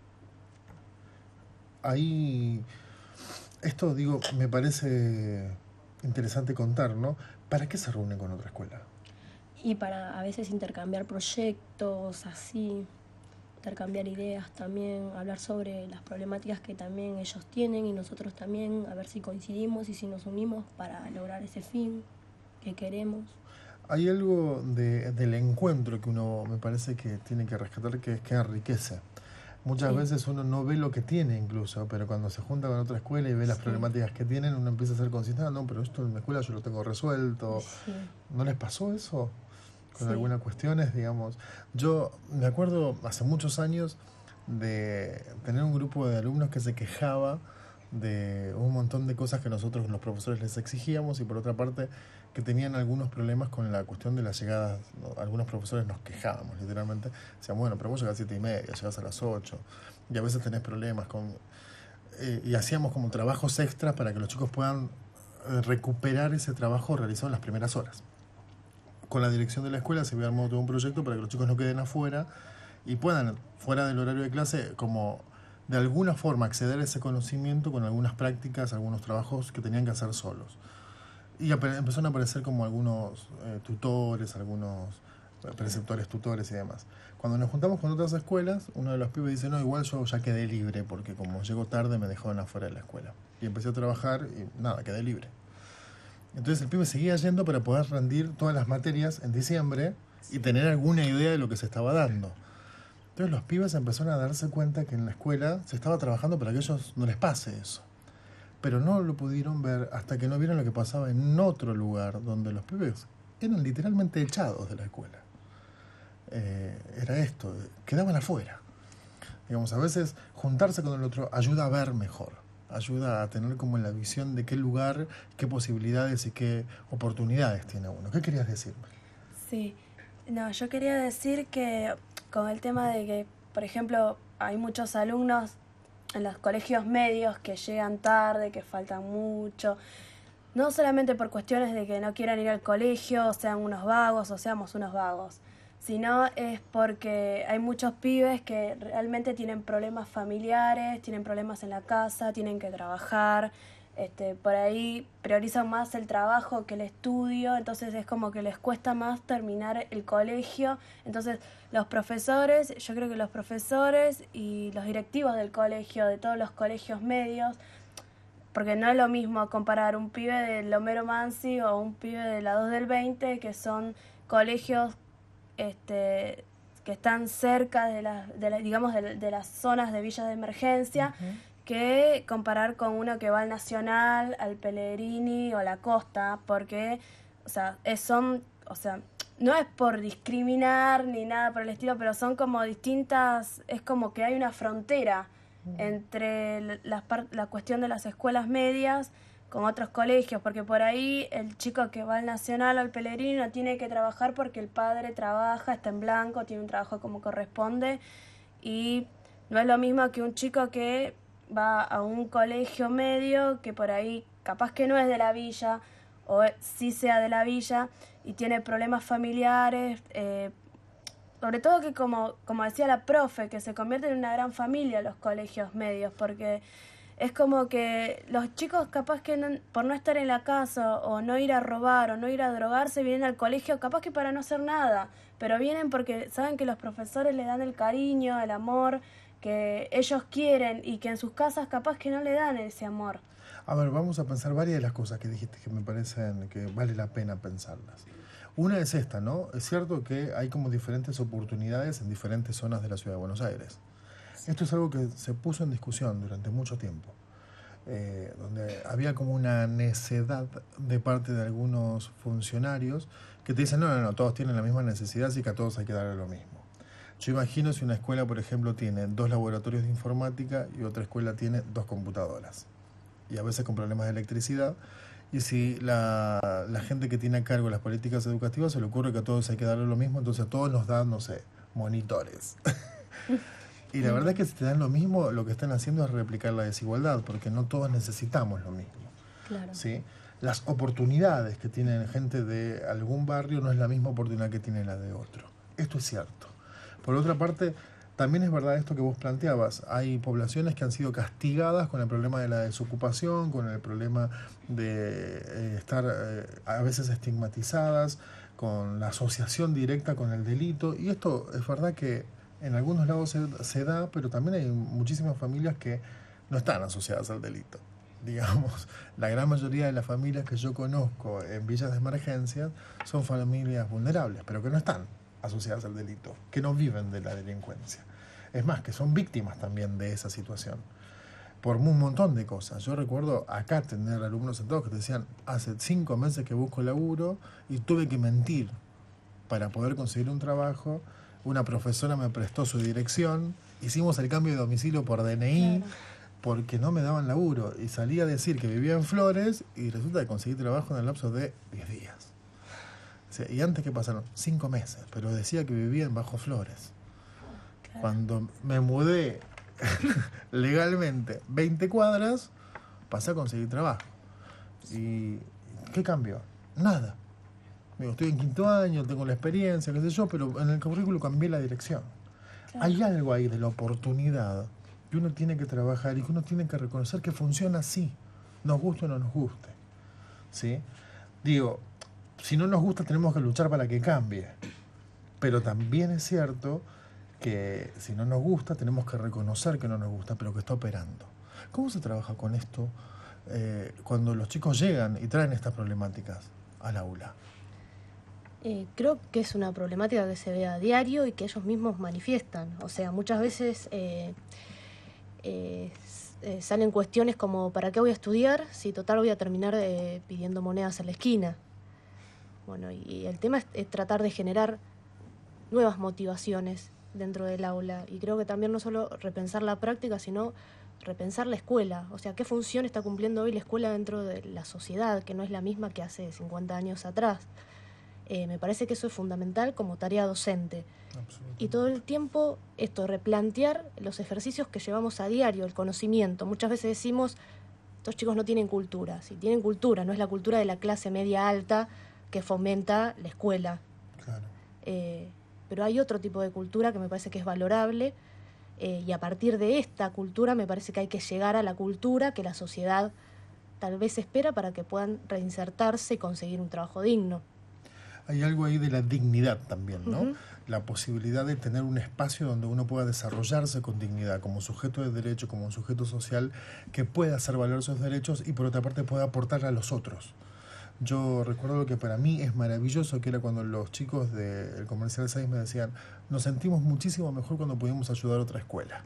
Ahí, esto digo, me parece interesante contar, ¿no? ¿Para qué se reúnen con otra escuela? Y para a veces intercambiar proyectos, así... intercambiar ideas también, hablar sobre las problemáticas que también ellos tienen y nosotros también, a ver si coincidimos y si nos unimos para lograr ese fin que queremos. Hay algo del encuentro que uno me parece que tiene que rescatar, que es que enriquece. Muchas veces uno no ve lo que tiene incluso, pero cuando se junta con otra escuela y ve las problemáticas que tienen, uno empieza a ser consciente, no, pero esto en mi escuela yo lo tengo resuelto. ¿No les pasó eso? Con algunas cuestiones, digamos. Yo me acuerdo hace muchos años de tener un grupo de alumnos que se quejaba de un montón de cosas que nosotros los profesores les exigíamos, y por otra parte que tenían algunos problemas con la cuestión de las llegadas, ¿no? Algunos profesores nos quejábamos literalmente, decían, bueno, pero vos llegás a 7:30, llegás a las 8 y a veces tenés problemas con... y hacíamos como trabajos extras para que los chicos puedan recuperar ese trabajo realizado en las primeras horas. Con la dirección de la escuela se había armado todo un proyecto para que los chicos no queden afuera y puedan, fuera del horario de clase, como de alguna forma acceder a ese conocimiento con algunas prácticas, algunos trabajos que tenían que hacer solos. Y empezaron a aparecer como algunos tutores, algunos preceptores, tutores y demás. Cuando nos juntamos con otras escuelas, uno de los pibes dice, no, igual yo ya quedé libre, porque como llego tarde me dejaron afuera de la escuela. Y empecé a trabajar y nada, quedé libre. Entonces el pibe seguía yendo para poder rendir todas las materias en diciembre y tener alguna idea de lo que se estaba dando. Entonces los pibes empezaron a darse cuenta que en la escuela se estaba trabajando para que a ellos no les pase eso. Pero no lo pudieron ver hasta que no vieron lo que pasaba en otro lugar, donde los pibes eran literalmente echados de la escuela. Era esto, quedaban afuera. Digamos, a veces juntarse con el otro ayuda a ver mejor, ayuda a tener como la visión de qué lugar, qué posibilidades y qué oportunidades tiene uno. ¿Qué querías decirme? Sí, no, yo quería decir que con el tema de que, por ejemplo, hay muchos alumnos en los colegios medios que llegan tarde, que faltan mucho, no solamente por cuestiones de que no quieran ir al colegio, o sean unos vagos o seamos unos vagos, sino es porque hay muchos pibes que realmente tienen problemas familiares, tienen problemas en la casa, tienen que trabajar, por ahí priorizan más el trabajo que el estudio, entonces es como que les cuesta más terminar el colegio. Entonces los profesores, yo creo que los profesores y los directivos del colegio, de todos los colegios medios, porque no es lo mismo comparar un pibe del Homero Mansi o un pibe de la 2 del 20, que son colegios que están cerca de las zonas de villas de emergencia, que comparar con uno que va al Nacional, al Pellegrini o la Costa, porque, no es por discriminar ni nada por el estilo, pero son como distintas, es como que hay una frontera entre la cuestión de las escuelas medias con otros colegios, porque por ahí el chico que va al Nacional o al Pellegrini no tiene que trabajar porque el padre trabaja, está en blanco, tiene un trabajo como corresponde, y no es lo mismo que un chico que va a un colegio medio que por ahí capaz que no es de la villa o sí sea de la villa y tiene problemas familiares, sobre todo que como decía la profe, que se convierten en una gran familia los colegios medios, porque es como que los chicos capaz que por no estar en la casa o no ir a robar o no ir a drogarse vienen al colegio capaz que para no hacer nada, pero vienen porque saben que los profesores le dan el cariño, el amor que ellos quieren y que en sus casas capaz que no le dan ese amor. A ver, vamos a pensar varias de las cosas que dijiste que me parecen que vale la pena pensarlas. Una es esta, ¿no? Es cierto que hay como diferentes oportunidades en diferentes zonas de la ciudad de Buenos Aires. Esto es algo que se puso en discusión durante mucho tiempo, donde había como una necedad de parte de algunos funcionarios que te dicen, no, todos tienen la misma necesidad, así que a todos hay que darle lo mismo. Yo imagino si una escuela, por ejemplo, tiene 2 laboratorios de informática y otra escuela tiene 2 computadoras, y a veces con problemas de electricidad, y si la gente que tiene a cargo las políticas educativas se le ocurre que a todos hay que darle lo mismo, entonces a todos nos dan, no sé, monitores. Y la verdad es que si te dan lo mismo, lo que están haciendo es replicar la desigualdad, porque no todos necesitamos lo mismo. Claro. ¿Sí? Las oportunidades que tienen gente de algún barrio no es la misma oportunidad que tiene la de otro. Esto es cierto. Por otra parte, también es verdad esto que vos planteabas. Hay poblaciones que han sido castigadas con el problema de la desocupación, con el problema de estar a veces estigmatizadas, con la asociación directa con el delito. Y esto es verdad que en algunos lados se da, pero también hay muchísimas familias que no están asociadas al delito. Digamos, la gran mayoría de las familias que yo conozco en villas de emergencia son familias vulnerables, pero que no están asociadas al delito, que no viven de la delincuencia. Es más, que son víctimas también de esa situación, por un montón de cosas. Yo recuerdo acá tener alumnos sentados que te decían, hace 5 meses que busco laburo y tuve que mentir para poder conseguir un trabajo, una profesora me prestó su dirección, hicimos el cambio de domicilio por DNI, porque no me daban laburo, y salí a decir que vivía en Flores, y resulta que conseguí trabajo en el lapso de 10 días. O sea, y antes que pasaron 5 meses, pero decía que vivía en Bajo Flores. Cuando me mudé legalmente 20 cuadras, pasé a conseguir trabajo. ¿Y qué cambió? Nada. Digo, estoy en 5º año, tengo la experiencia, qué sé yo, pero en el currículo cambié la dirección. Hay algo ahí de la oportunidad que uno tiene que trabajar y que uno tiene que reconocer que funciona así, nos guste o no nos guste. ¿Sí? Digo, si no nos gusta tenemos que luchar para que cambie. Pero también es cierto que si no nos gusta tenemos que reconocer que no nos gusta, pero que está operando. ¿Cómo se trabaja con esto cuando los chicos llegan y traen estas problemáticas al aula? Creo que es una problemática que se ve a diario y que ellos mismos manifiestan. O sea, muchas veces salen cuestiones como ¿para qué voy a estudiar si total voy a terminar pidiendo monedas en la esquina? Bueno, y el tema es tratar de generar nuevas motivaciones dentro del aula. Y creo que también no solo repensar la práctica, sino repensar la escuela. O sea, ¿qué función está cumpliendo hoy la escuela dentro de la sociedad, que no es la misma que hace 50 años atrás? Me parece que eso es fundamental como tarea docente. Y todo el tiempo replantear los ejercicios que llevamos a diario, el conocimiento. Muchas veces decimos, estos chicos no tienen cultura. Si tienen cultura, no es la cultura de la clase media alta que fomenta la escuela. Claro. Pero hay otro tipo de cultura que me parece que es valorable, y a partir de esta cultura me parece que hay que llegar a la cultura que la sociedad tal vez espera para que puedan reinsertarse y conseguir un trabajo digno. Hay algo ahí de la dignidad también, ¿no? La posibilidad de tener un espacio donde uno pueda desarrollarse con dignidad, como sujeto de derecho, como un sujeto social que pueda hacer valer sus derechos y por otra parte pueda aportar a los otros. Yo recuerdo que para mí es maravilloso, que era cuando los chicos del Comercial 6 me decían, nos sentimos muchísimo mejor cuando pudimos ayudar a otra escuela.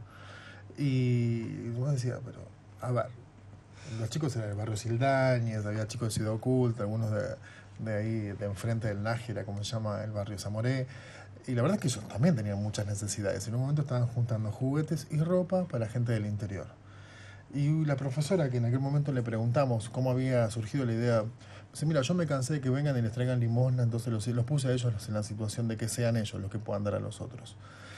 Y yo decía, pero, a ver, los chicos eran del barrio Sildañez, había chicos de Ciudad Oculta, algunos de ahí, de enfrente del Nájera, como se llama el barrio Zamoré, y la verdad es que ellos también tenían muchas necesidades. En un momento estaban juntando juguetes y ropa para la gente del interior. Y la profesora, que en aquel momento le preguntamos cómo había surgido la idea, dice, mira, yo me cansé de que vengan y les traigan limosna, entonces los puse a ellos en la situación de que sean ellos los que puedan dar a los otros.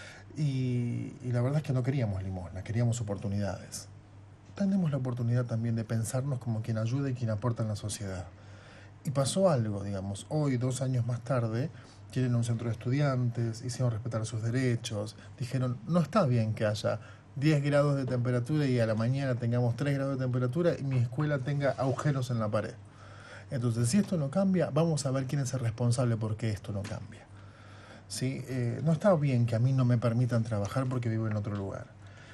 Y la verdad es que no queríamos limosna, queríamos oportunidades. Tenemos la oportunidad también de pensarnos como quien ayuda y quien aporta en la sociedad. Y pasó algo, digamos, hoy, 2 años más tarde, tienen un centro de estudiantes, hicieron respetar sus derechos, dijeron, no está bien que haya 10 grados de temperatura y a la mañana tengamos 3 grados de temperatura y mi escuela tenga agujeros en la pared. Entonces, si esto no cambia, vamos a ver quién es el responsable porque esto no cambia. ¿Sí? No está bien que a mí no me permitan trabajar porque vivo en otro lugar.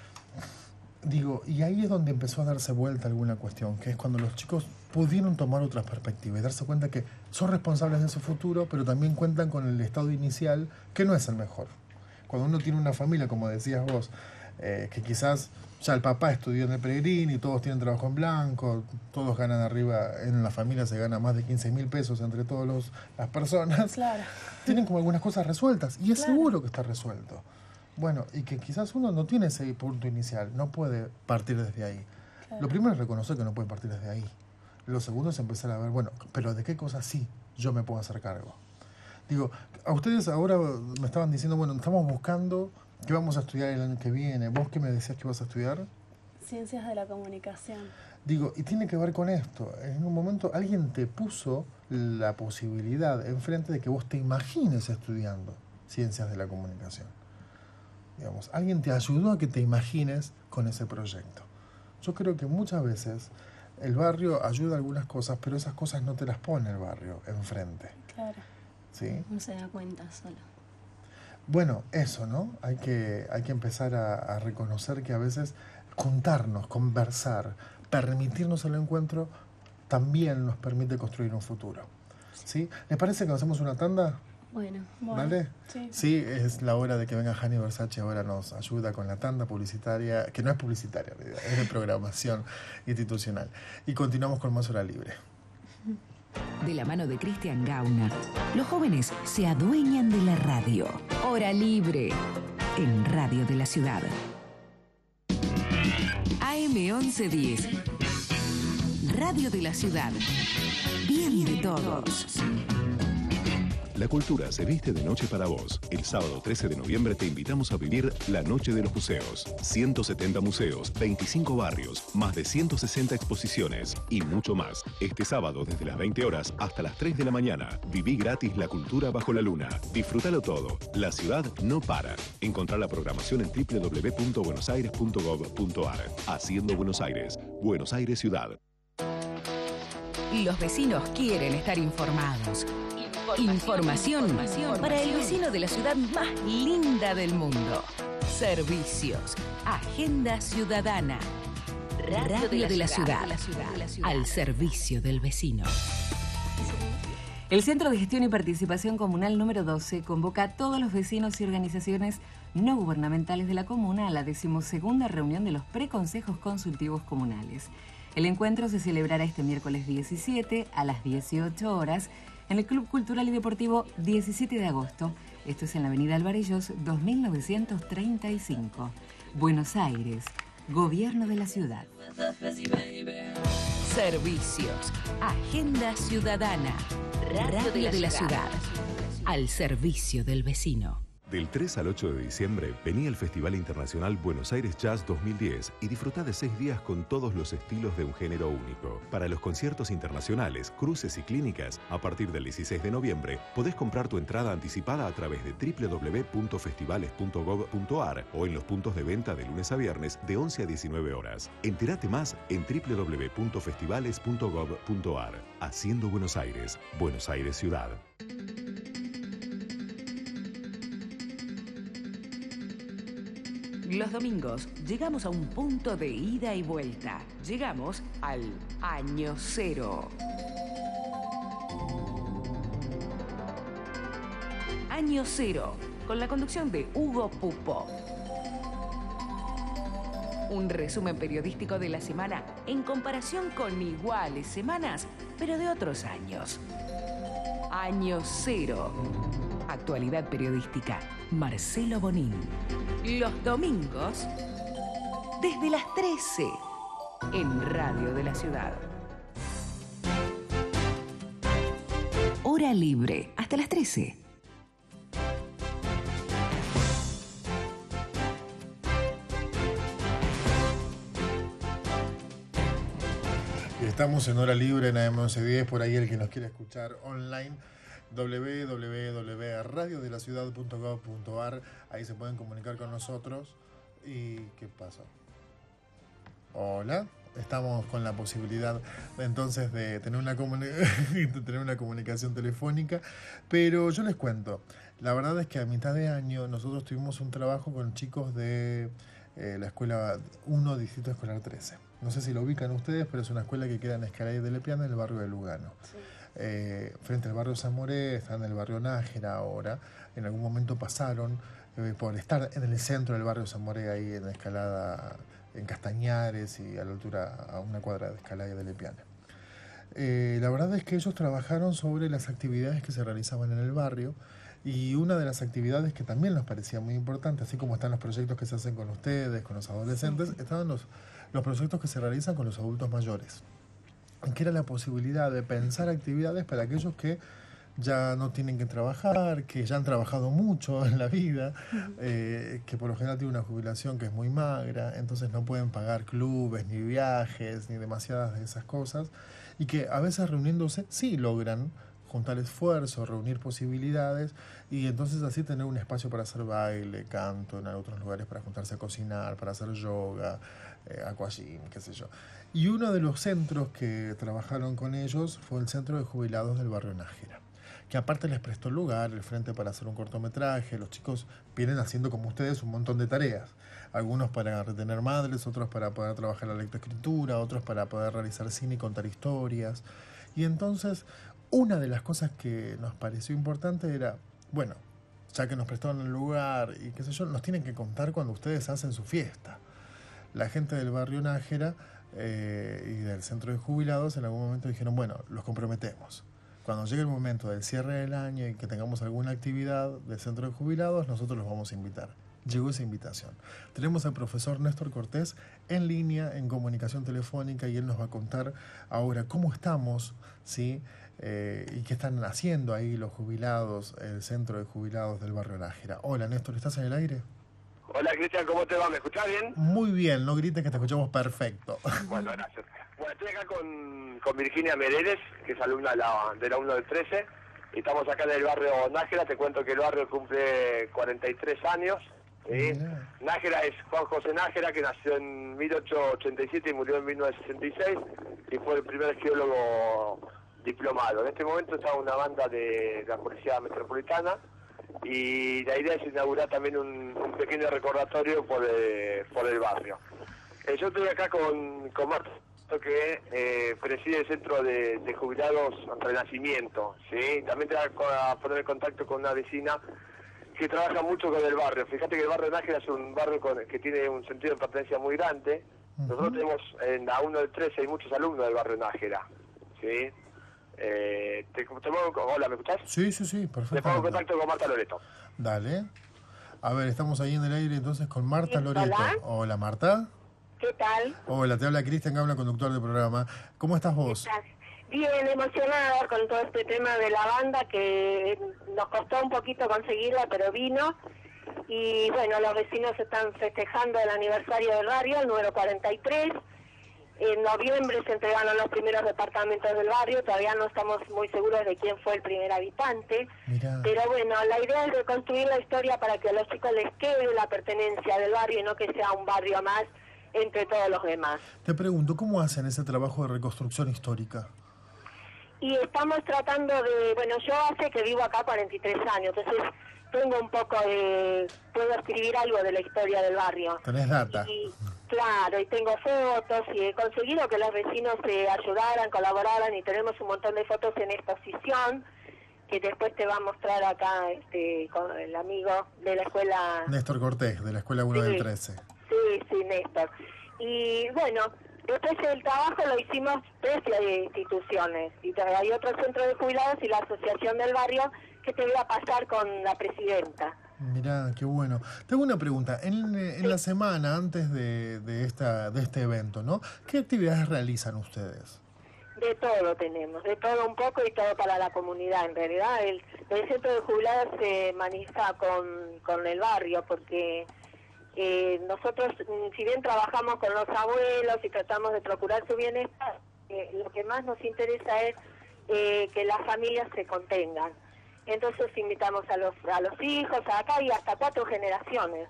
Digo, y ahí es donde empezó a darse vuelta alguna cuestión, que es cuando los chicos pudieron tomar otras perspectivas y darse cuenta que son responsables de su futuro, pero también cuentan con el estado inicial, que no es el mejor. Cuando uno tiene una familia, como decías vos, que quizás ya el papá estudió en el Peregrín y todos tienen trabajo en blanco, todos ganan arriba, en la familia se gana más de 15.000 pesos entre todas las personas, Claro. tienen como algunas cosas resueltas, y es Claro. seguro que está resuelto. Bueno, y que quizás uno no tiene ese punto inicial, no puede partir desde ahí. Claro. Lo primero es reconocer que no puede partir desde ahí. Lo segundo es empezar a ver, bueno, pero ¿de qué cosas sí yo me puedo hacer cargo? Digo, a ustedes ahora me estaban diciendo, bueno, estamos buscando qué vamos a estudiar el año que viene. ¿Vos qué me decías que ibas a estudiar? Ciencias de la comunicación. Digo, y tiene que ver con esto. En un momento alguien te puso la posibilidad enfrente de que vos te imagines estudiando ciencias de la comunicación. Digamos, alguien te ayudó a que te imagines con ese proyecto. Yo creo que muchas veces el barrio ayuda a algunas cosas, pero esas cosas no te las pone el barrio enfrente. Claro. ¿Sí? No se da cuenta solo. Bueno, eso, ¿no? Hay que empezar a reconocer que a veces juntarnos, conversar, permitirnos el encuentro, también nos permite construir un futuro. ¿Sí? ¿Les parece que hacemos una tanda? Bueno. ¿Vale? Sí. Sí, es la hora de que venga Hani Versace, ahora nos ayuda con la tanda publicitaria, que no es publicitaria, es de programación institucional. Y continuamos con más Hora Libre. De la mano de Cristian Gauna, los jóvenes se adueñan de la radio. Hora libre en Radio de la Ciudad. AM 1110. Radio de la Ciudad. Bien de todos. La cultura se viste de noche para vos. El sábado 13 de noviembre te invitamos a vivir la Noche de los Museos. 170 museos, 25 barrios, más de 160 exposiciones y mucho más. Este sábado desde las 20 horas hasta las 3 de la mañana. Viví gratis la cultura bajo la luna. Disfrútalo todo. La ciudad no para. Encontrá la programación en www.buenosaires.gov.ar. Haciendo Buenos Aires. Buenos Aires Ciudad. Los vecinos quieren estar informados. Información para el vecino de la ciudad más linda del mundo. Servicios. Agenda ciudadana. Radio de la ciudad. Al servicio del vecino. El Centro de Gestión y Participación Comunal número 12 convoca a todos los vecinos y organizaciones no gubernamentales de la comuna a la 12ª reunión de los preconsejos consultivos comunales. El encuentro se celebrará este miércoles 17 a las 18 horas en el Club Cultural y Deportivo 17 de agosto. Esto es en la avenida Alvarellos, 2935. Buenos Aires, Gobierno de la Ciudad. Servicios. Agenda ciudadana. Radio de la ciudad. Al servicio del vecino. Del 3 al 8 de diciembre, vení al Festival Internacional Buenos Aires Jazz 2010 y disfrutá de 6 días con todos los estilos de un género único. Para los conciertos internacionales, cruces y clínicas, a partir del 16 de noviembre, podés comprar tu entrada anticipada a través de www.festivales.gov.ar o en los puntos de venta de lunes a viernes de 11 a 19 horas. Entérate más en www.festivales.gov.ar. Haciendo Buenos Aires, Buenos Aires Ciudad. Los domingos llegamos a un punto de ida y vuelta. Llegamos al año cero. Año cero, con la conducción de Hugo Pupo. Un resumen periodístico de la semana en comparación con iguales semanas, pero de otros años. Año cero. Actualidad periodística. Marcelo Bonín. Los domingos, desde las 13, en Radio de la Ciudad. Hora libre, hasta las 13. Estamos en Hora Libre en AM1110, por ahí el que nos quiere escuchar online, www.radiodelaciudad.gov.ar. Ahí se pueden comunicar con nosotros. ¿Y qué pasa? Hola, estamos con la posibilidad entonces de tener una comunicación telefónica, pero yo les cuento, la verdad es que a mitad de año nosotros tuvimos un trabajo con chicos de la escuela 1, Distrito Escolar 13. No sé si lo ubican ustedes, pero es una escuela que queda en Escalay de Lepiana, en el barrio de Lugano. Sí. Frente al barrio San Moré, está en el barrio Nájera ahora. En algún momento pasaron por estar en el centro del barrio San Moré, ahí en Escalada, en Castañares y a la altura, a una cuadra de Escalay de Lepiana. La verdad es que ellos trabajaron sobre las actividades que se realizaban en el barrio, y una de las actividades que también nos parecía muy importante, así como están los proyectos que se hacen con ustedes, con los adolescentes, estaban los proyectos que se realizan con los adultos mayores, que era la posibilidad de pensar actividades para aquellos que ya no tienen que trabajar, que ya han trabajado mucho en la vida, que por lo general tienen una jubilación que es muy magra, entonces no pueden pagar clubes, ni viajes, ni demasiadas de esas cosas, y que a veces reuniéndose sí logran juntar esfuerzos, reunir posibilidades, y entonces así tener un espacio para hacer baile, canto, en otros lugares para juntarse a cocinar, para hacer yoga, aquagym, qué sé yo. Y uno de los centros que trabajaron con ellos fue el Centro de Jubilados del barrio Nájera, que aparte les prestó el lugar, el frente para hacer un cortometraje. Los chicos vienen haciendo como ustedes un montón de tareas, algunos para retener madres, otros para poder trabajar la lectoescritura, otros para poder realizar cine y contar historias. Y entonces una de las cosas que nos pareció importante era, bueno, ya que nos prestaron el lugar y qué sé yo, nos tienen que contar cuando ustedes hacen su fiesta. La gente del barrio Nájera y del centro de jubilados, en algún momento dijeron, bueno, los comprometemos. Cuando llegue el momento del cierre del año y que tengamos alguna actividad del centro de jubilados, nosotros los vamos a invitar. Llegó esa invitación. Tenemos al profesor Néstor Cortés en línea, en comunicación telefónica, y él nos va a contar ahora cómo estamos, ¿sí? Y qué están haciendo ahí los jubilados, el centro de jubilados del barrio Nájera. Hola Néstor, ¿estás en el aire? Hola Cristian, ¿cómo te va? ¿Me escuchás bien? Muy bien, no grites que te escuchamos perfecto. Bueno, gracias. Bueno, estoy acá con Virginia Meredes, que es alumna de la 1 del 13, y estamos acá en el barrio Nájera. Te cuento que el barrio cumple 43 años. ¿Sí? Nájera es Juan José Nájera, que nació en 1887 y murió en 1966, y fue el primer geólogo diplomado. En este momento está una banda de la Policía Metropolitana, y la idea es inaugurar también un pequeño recordatorio por el barrio. Yo estoy acá con Marta, que preside el centro de jubilados Renacimiento, ¿sí? También te voy a poner en contacto con una vecina que trabaja mucho con el barrio. Fíjate que el barrio de Nájera es un barrio que tiene un sentido de pertenencia muy grande. Nosotros tenemos en la 1 del 13 hay muchos alumnos del barrio de Nájera, ¿sí? Hola, ¿me escuchás? Sí, perfecto. Te pongo en contacto con Marta Loreto. Dale. A ver, estamos ahí en el aire entonces con Marta Loreto. Hola, Marta. ¿Qué tal? Hola, te habla Cristian Gauna, conductor del programa. ¿Cómo estás vos? ¿Qué tal? Bien, emocionada con todo este tema de la banda, que nos costó un poquito conseguirla, pero vino. Y bueno, los vecinos están festejando el aniversario del barrio, el número 43. En noviembre se entregaron los primeros departamentos del barrio, todavía no estamos muy seguros de quién fue el primer habitante. Mirá. Pero bueno, la idea es reconstruir la historia para que a los chicos les quede la pertenencia del barrio y no que sea un barrio más entre todos los demás. Te pregunto, ¿cómo hacen ese trabajo de reconstrucción histórica? Y estamos tratando de, bueno, yo hace que vivo acá 43 años, entonces tengo un poco puedo escribir algo de la historia del barrio. ¿Tenés data? Y, claro, y tengo fotos, y he conseguido que los vecinos se ayudaran, colaboraran, y tenemos un montón de fotos en exposición, que después te va a mostrar acá con el amigo de la escuela... Néstor Cortés, de la escuela 1 del 13. Sí, Néstor. Y bueno, después el trabajo lo hicimos 13 instituciones, y hay otro centro de jubilados y la asociación del barrio, que te voy a pasar con la presidenta. Mirá, qué bueno. Tengo una pregunta. En la semana antes de este evento, ¿no? ¿Qué actividades realizan ustedes? De todo tenemos, de todo un poco y todo para la comunidad. En realidad, el centro de jubilados se maneja con el barrio, porque nosotros, si bien trabajamos con los abuelos y tratamos de procurar su bienestar, lo que más nos interesa es que las familias se contengan. Entonces invitamos a los hijos, acá y hasta 4 generaciones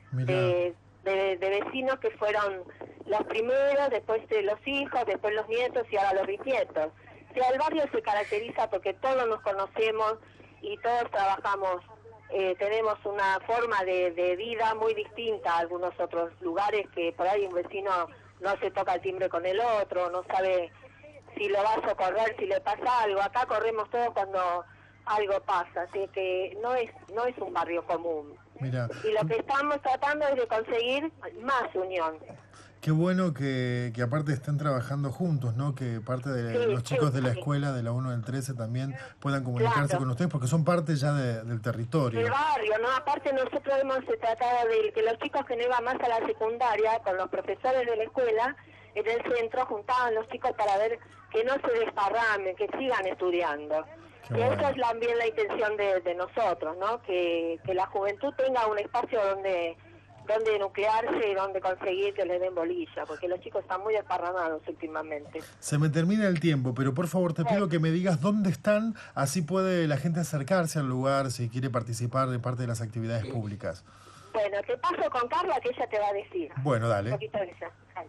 de vecinos que fueron los primeros, después de los hijos, después los nietos y ahora los bisnietos. O sea, el barrio se caracteriza porque todos nos conocemos y todos trabajamos, tenemos una forma de vida muy distinta a algunos otros lugares, que por ahí un vecino no se toca el timbre con el otro, no sabe si lo va a socorrer, si le pasa algo. Acá corremos todos cuando algo pasa, así que no es un barrio común. Mirá. Y lo que estamos tratando es de conseguir más unión. Qué bueno que aparte estén trabajando juntos, ¿no? Que parte de los chicos de la escuela, de la 1 del 13, también puedan comunicarse con ustedes, porque son parte ya del territorio. Del barrio, ¿no? Aparte nosotros hemos tratado de que los chicos que no iban más a la secundaria, con los profesores de la escuela, en el centro juntaban los chicos para ver que no se desparramen, que sigan estudiando. Y esa es también la intención de nosotros, ¿no? Que la juventud tenga un espacio donde nuclearse y donde conseguir que le den bolilla, porque los chicos están muy desparramados últimamente. Se me termina el tiempo, pero por favor te pido que me digas dónde están, así puede la gente acercarse al lugar si quiere participar de parte de las actividades públicas. Bueno, te paso con Carla, que ella te va a decir. Bueno, dale. Un poquito de ella.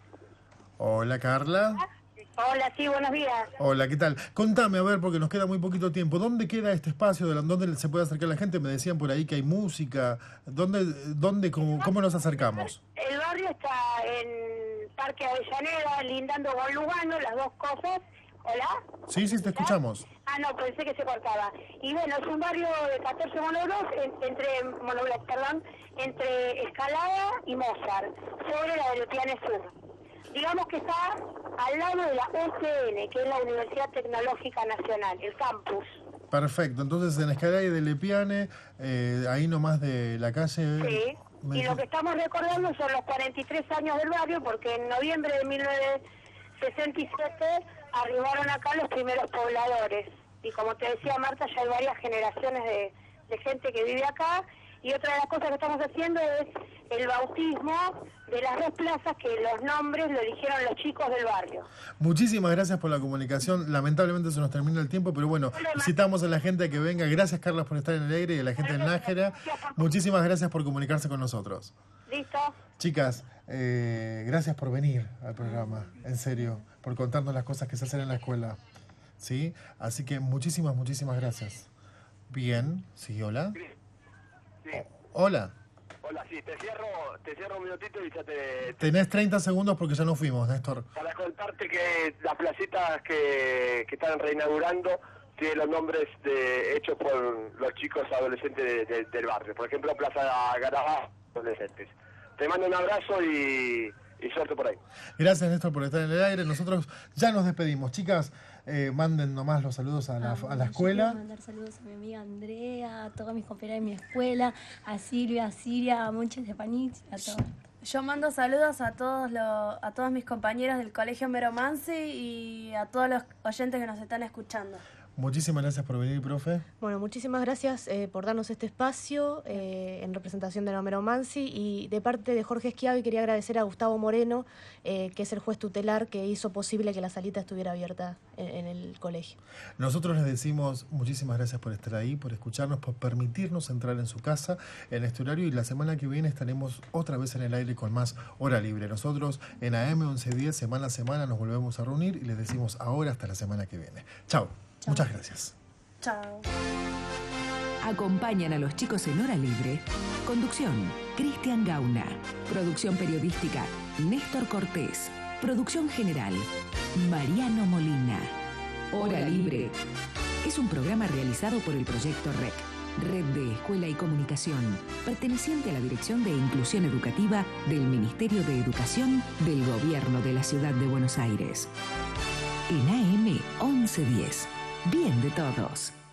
Hola, Carla. Hola, sí, buenos días. Hola, ¿qué tal? Contame, a ver, porque nos queda muy poquito tiempo. ¿Dónde queda este espacio? ¿Dónde se puede acercar la gente? Me decían por ahí que hay música. ¿Cómo nos acercamos? El barrio está en Parque Avellaneda, lindando con Lugano, las dos cosas. ¿Hola? Sí, te escuchamos. Ah, no, pensé que se cortaba. Y bueno, es un barrio de 14 monoblocks, entre Escalada y Mozart, sobre la Velotiana Sur. digamos que está al lado de la UCN, que es la Universidad Tecnológica Nacional, el campus. Perfecto, entonces en Escalay de Lepiane, ahí nomás de la calle... Sí, y lo que estamos recordando son los 43 años del barrio, porque en noviembre de 1967 arribaron acá los primeros pobladores. Y como te decía Marta, ya hay varias generaciones de gente que vive acá. Y otra de las cosas que estamos haciendo es el bautismo de las dos plazas, que los nombres lo eligieron los chicos del barrio. Muchísimas gracias por la comunicación. Lamentablemente se nos termina el tiempo, pero bueno, citamos a la gente que venga. Gracias, Carlos, por estar en el aire, y a la gente en Nájera. Muchísimas gracias por comunicarse con nosotros. ¿Listo? Chicas, gracias por venir al programa, en serio, por contarnos las cosas que se hacen en la escuela. ¿Sí? Así que muchísimas gracias. Bien, sí, hola. Sí. Hola. Hola, sí, te cierro un minutito y ya te... Tenés 30 segundos porque ya nos fuimos, Néstor. Para contarte que las placitas que están reinaugurando tienen los nombres hechos por los chicos adolescentes del barrio. Por ejemplo, Plaza Garabá, adolescentes. Te mando un abrazo y suerte por ahí. Gracias, Néstor, por estar en el aire. Nosotros ya nos despedimos. Chicas, manden nomás los saludos a la escuela. Quiero mandar saludos a mi amiga Andrea, a todas mis compañeras de mi escuela, a Silvia, a Siria, a Monches de Panich, a todos. Yo mando saludos a todos mis compañeros del Colegio Homero Mansi y a todos los oyentes que nos están escuchando. Muchísimas gracias por venir, profe. Bueno, muchísimas gracias por darnos este espacio en representación de Homero Mansi, y de parte de Jorge Schiavi quería agradecer a Gustavo Moreno, que es el juez tutelar que hizo posible que la salita estuviera abierta en el colegio. Nosotros les decimos muchísimas gracias por estar ahí, por escucharnos, por permitirnos entrar en su casa, en este horario, y la semana que viene estaremos otra vez en el aire con más Hora Libre. Nosotros en AM 1110, semana a semana, nos volvemos a reunir y les decimos ahora hasta la semana que viene. Chao. Muchas gracias. Chao. Acompañan a los chicos en Hora Libre. Conducción, Cristian Gauna. Producción periodística, Néstor Cortés. Producción general, Mariano Molina. Hora Libre es un programa realizado por el Proyecto REC, Red de Escuela y Comunicación, perteneciente a la Dirección de Inclusión Educativa del Ministerio de Educación del Gobierno de la Ciudad de Buenos Aires. En AM 1110. Bien de todos.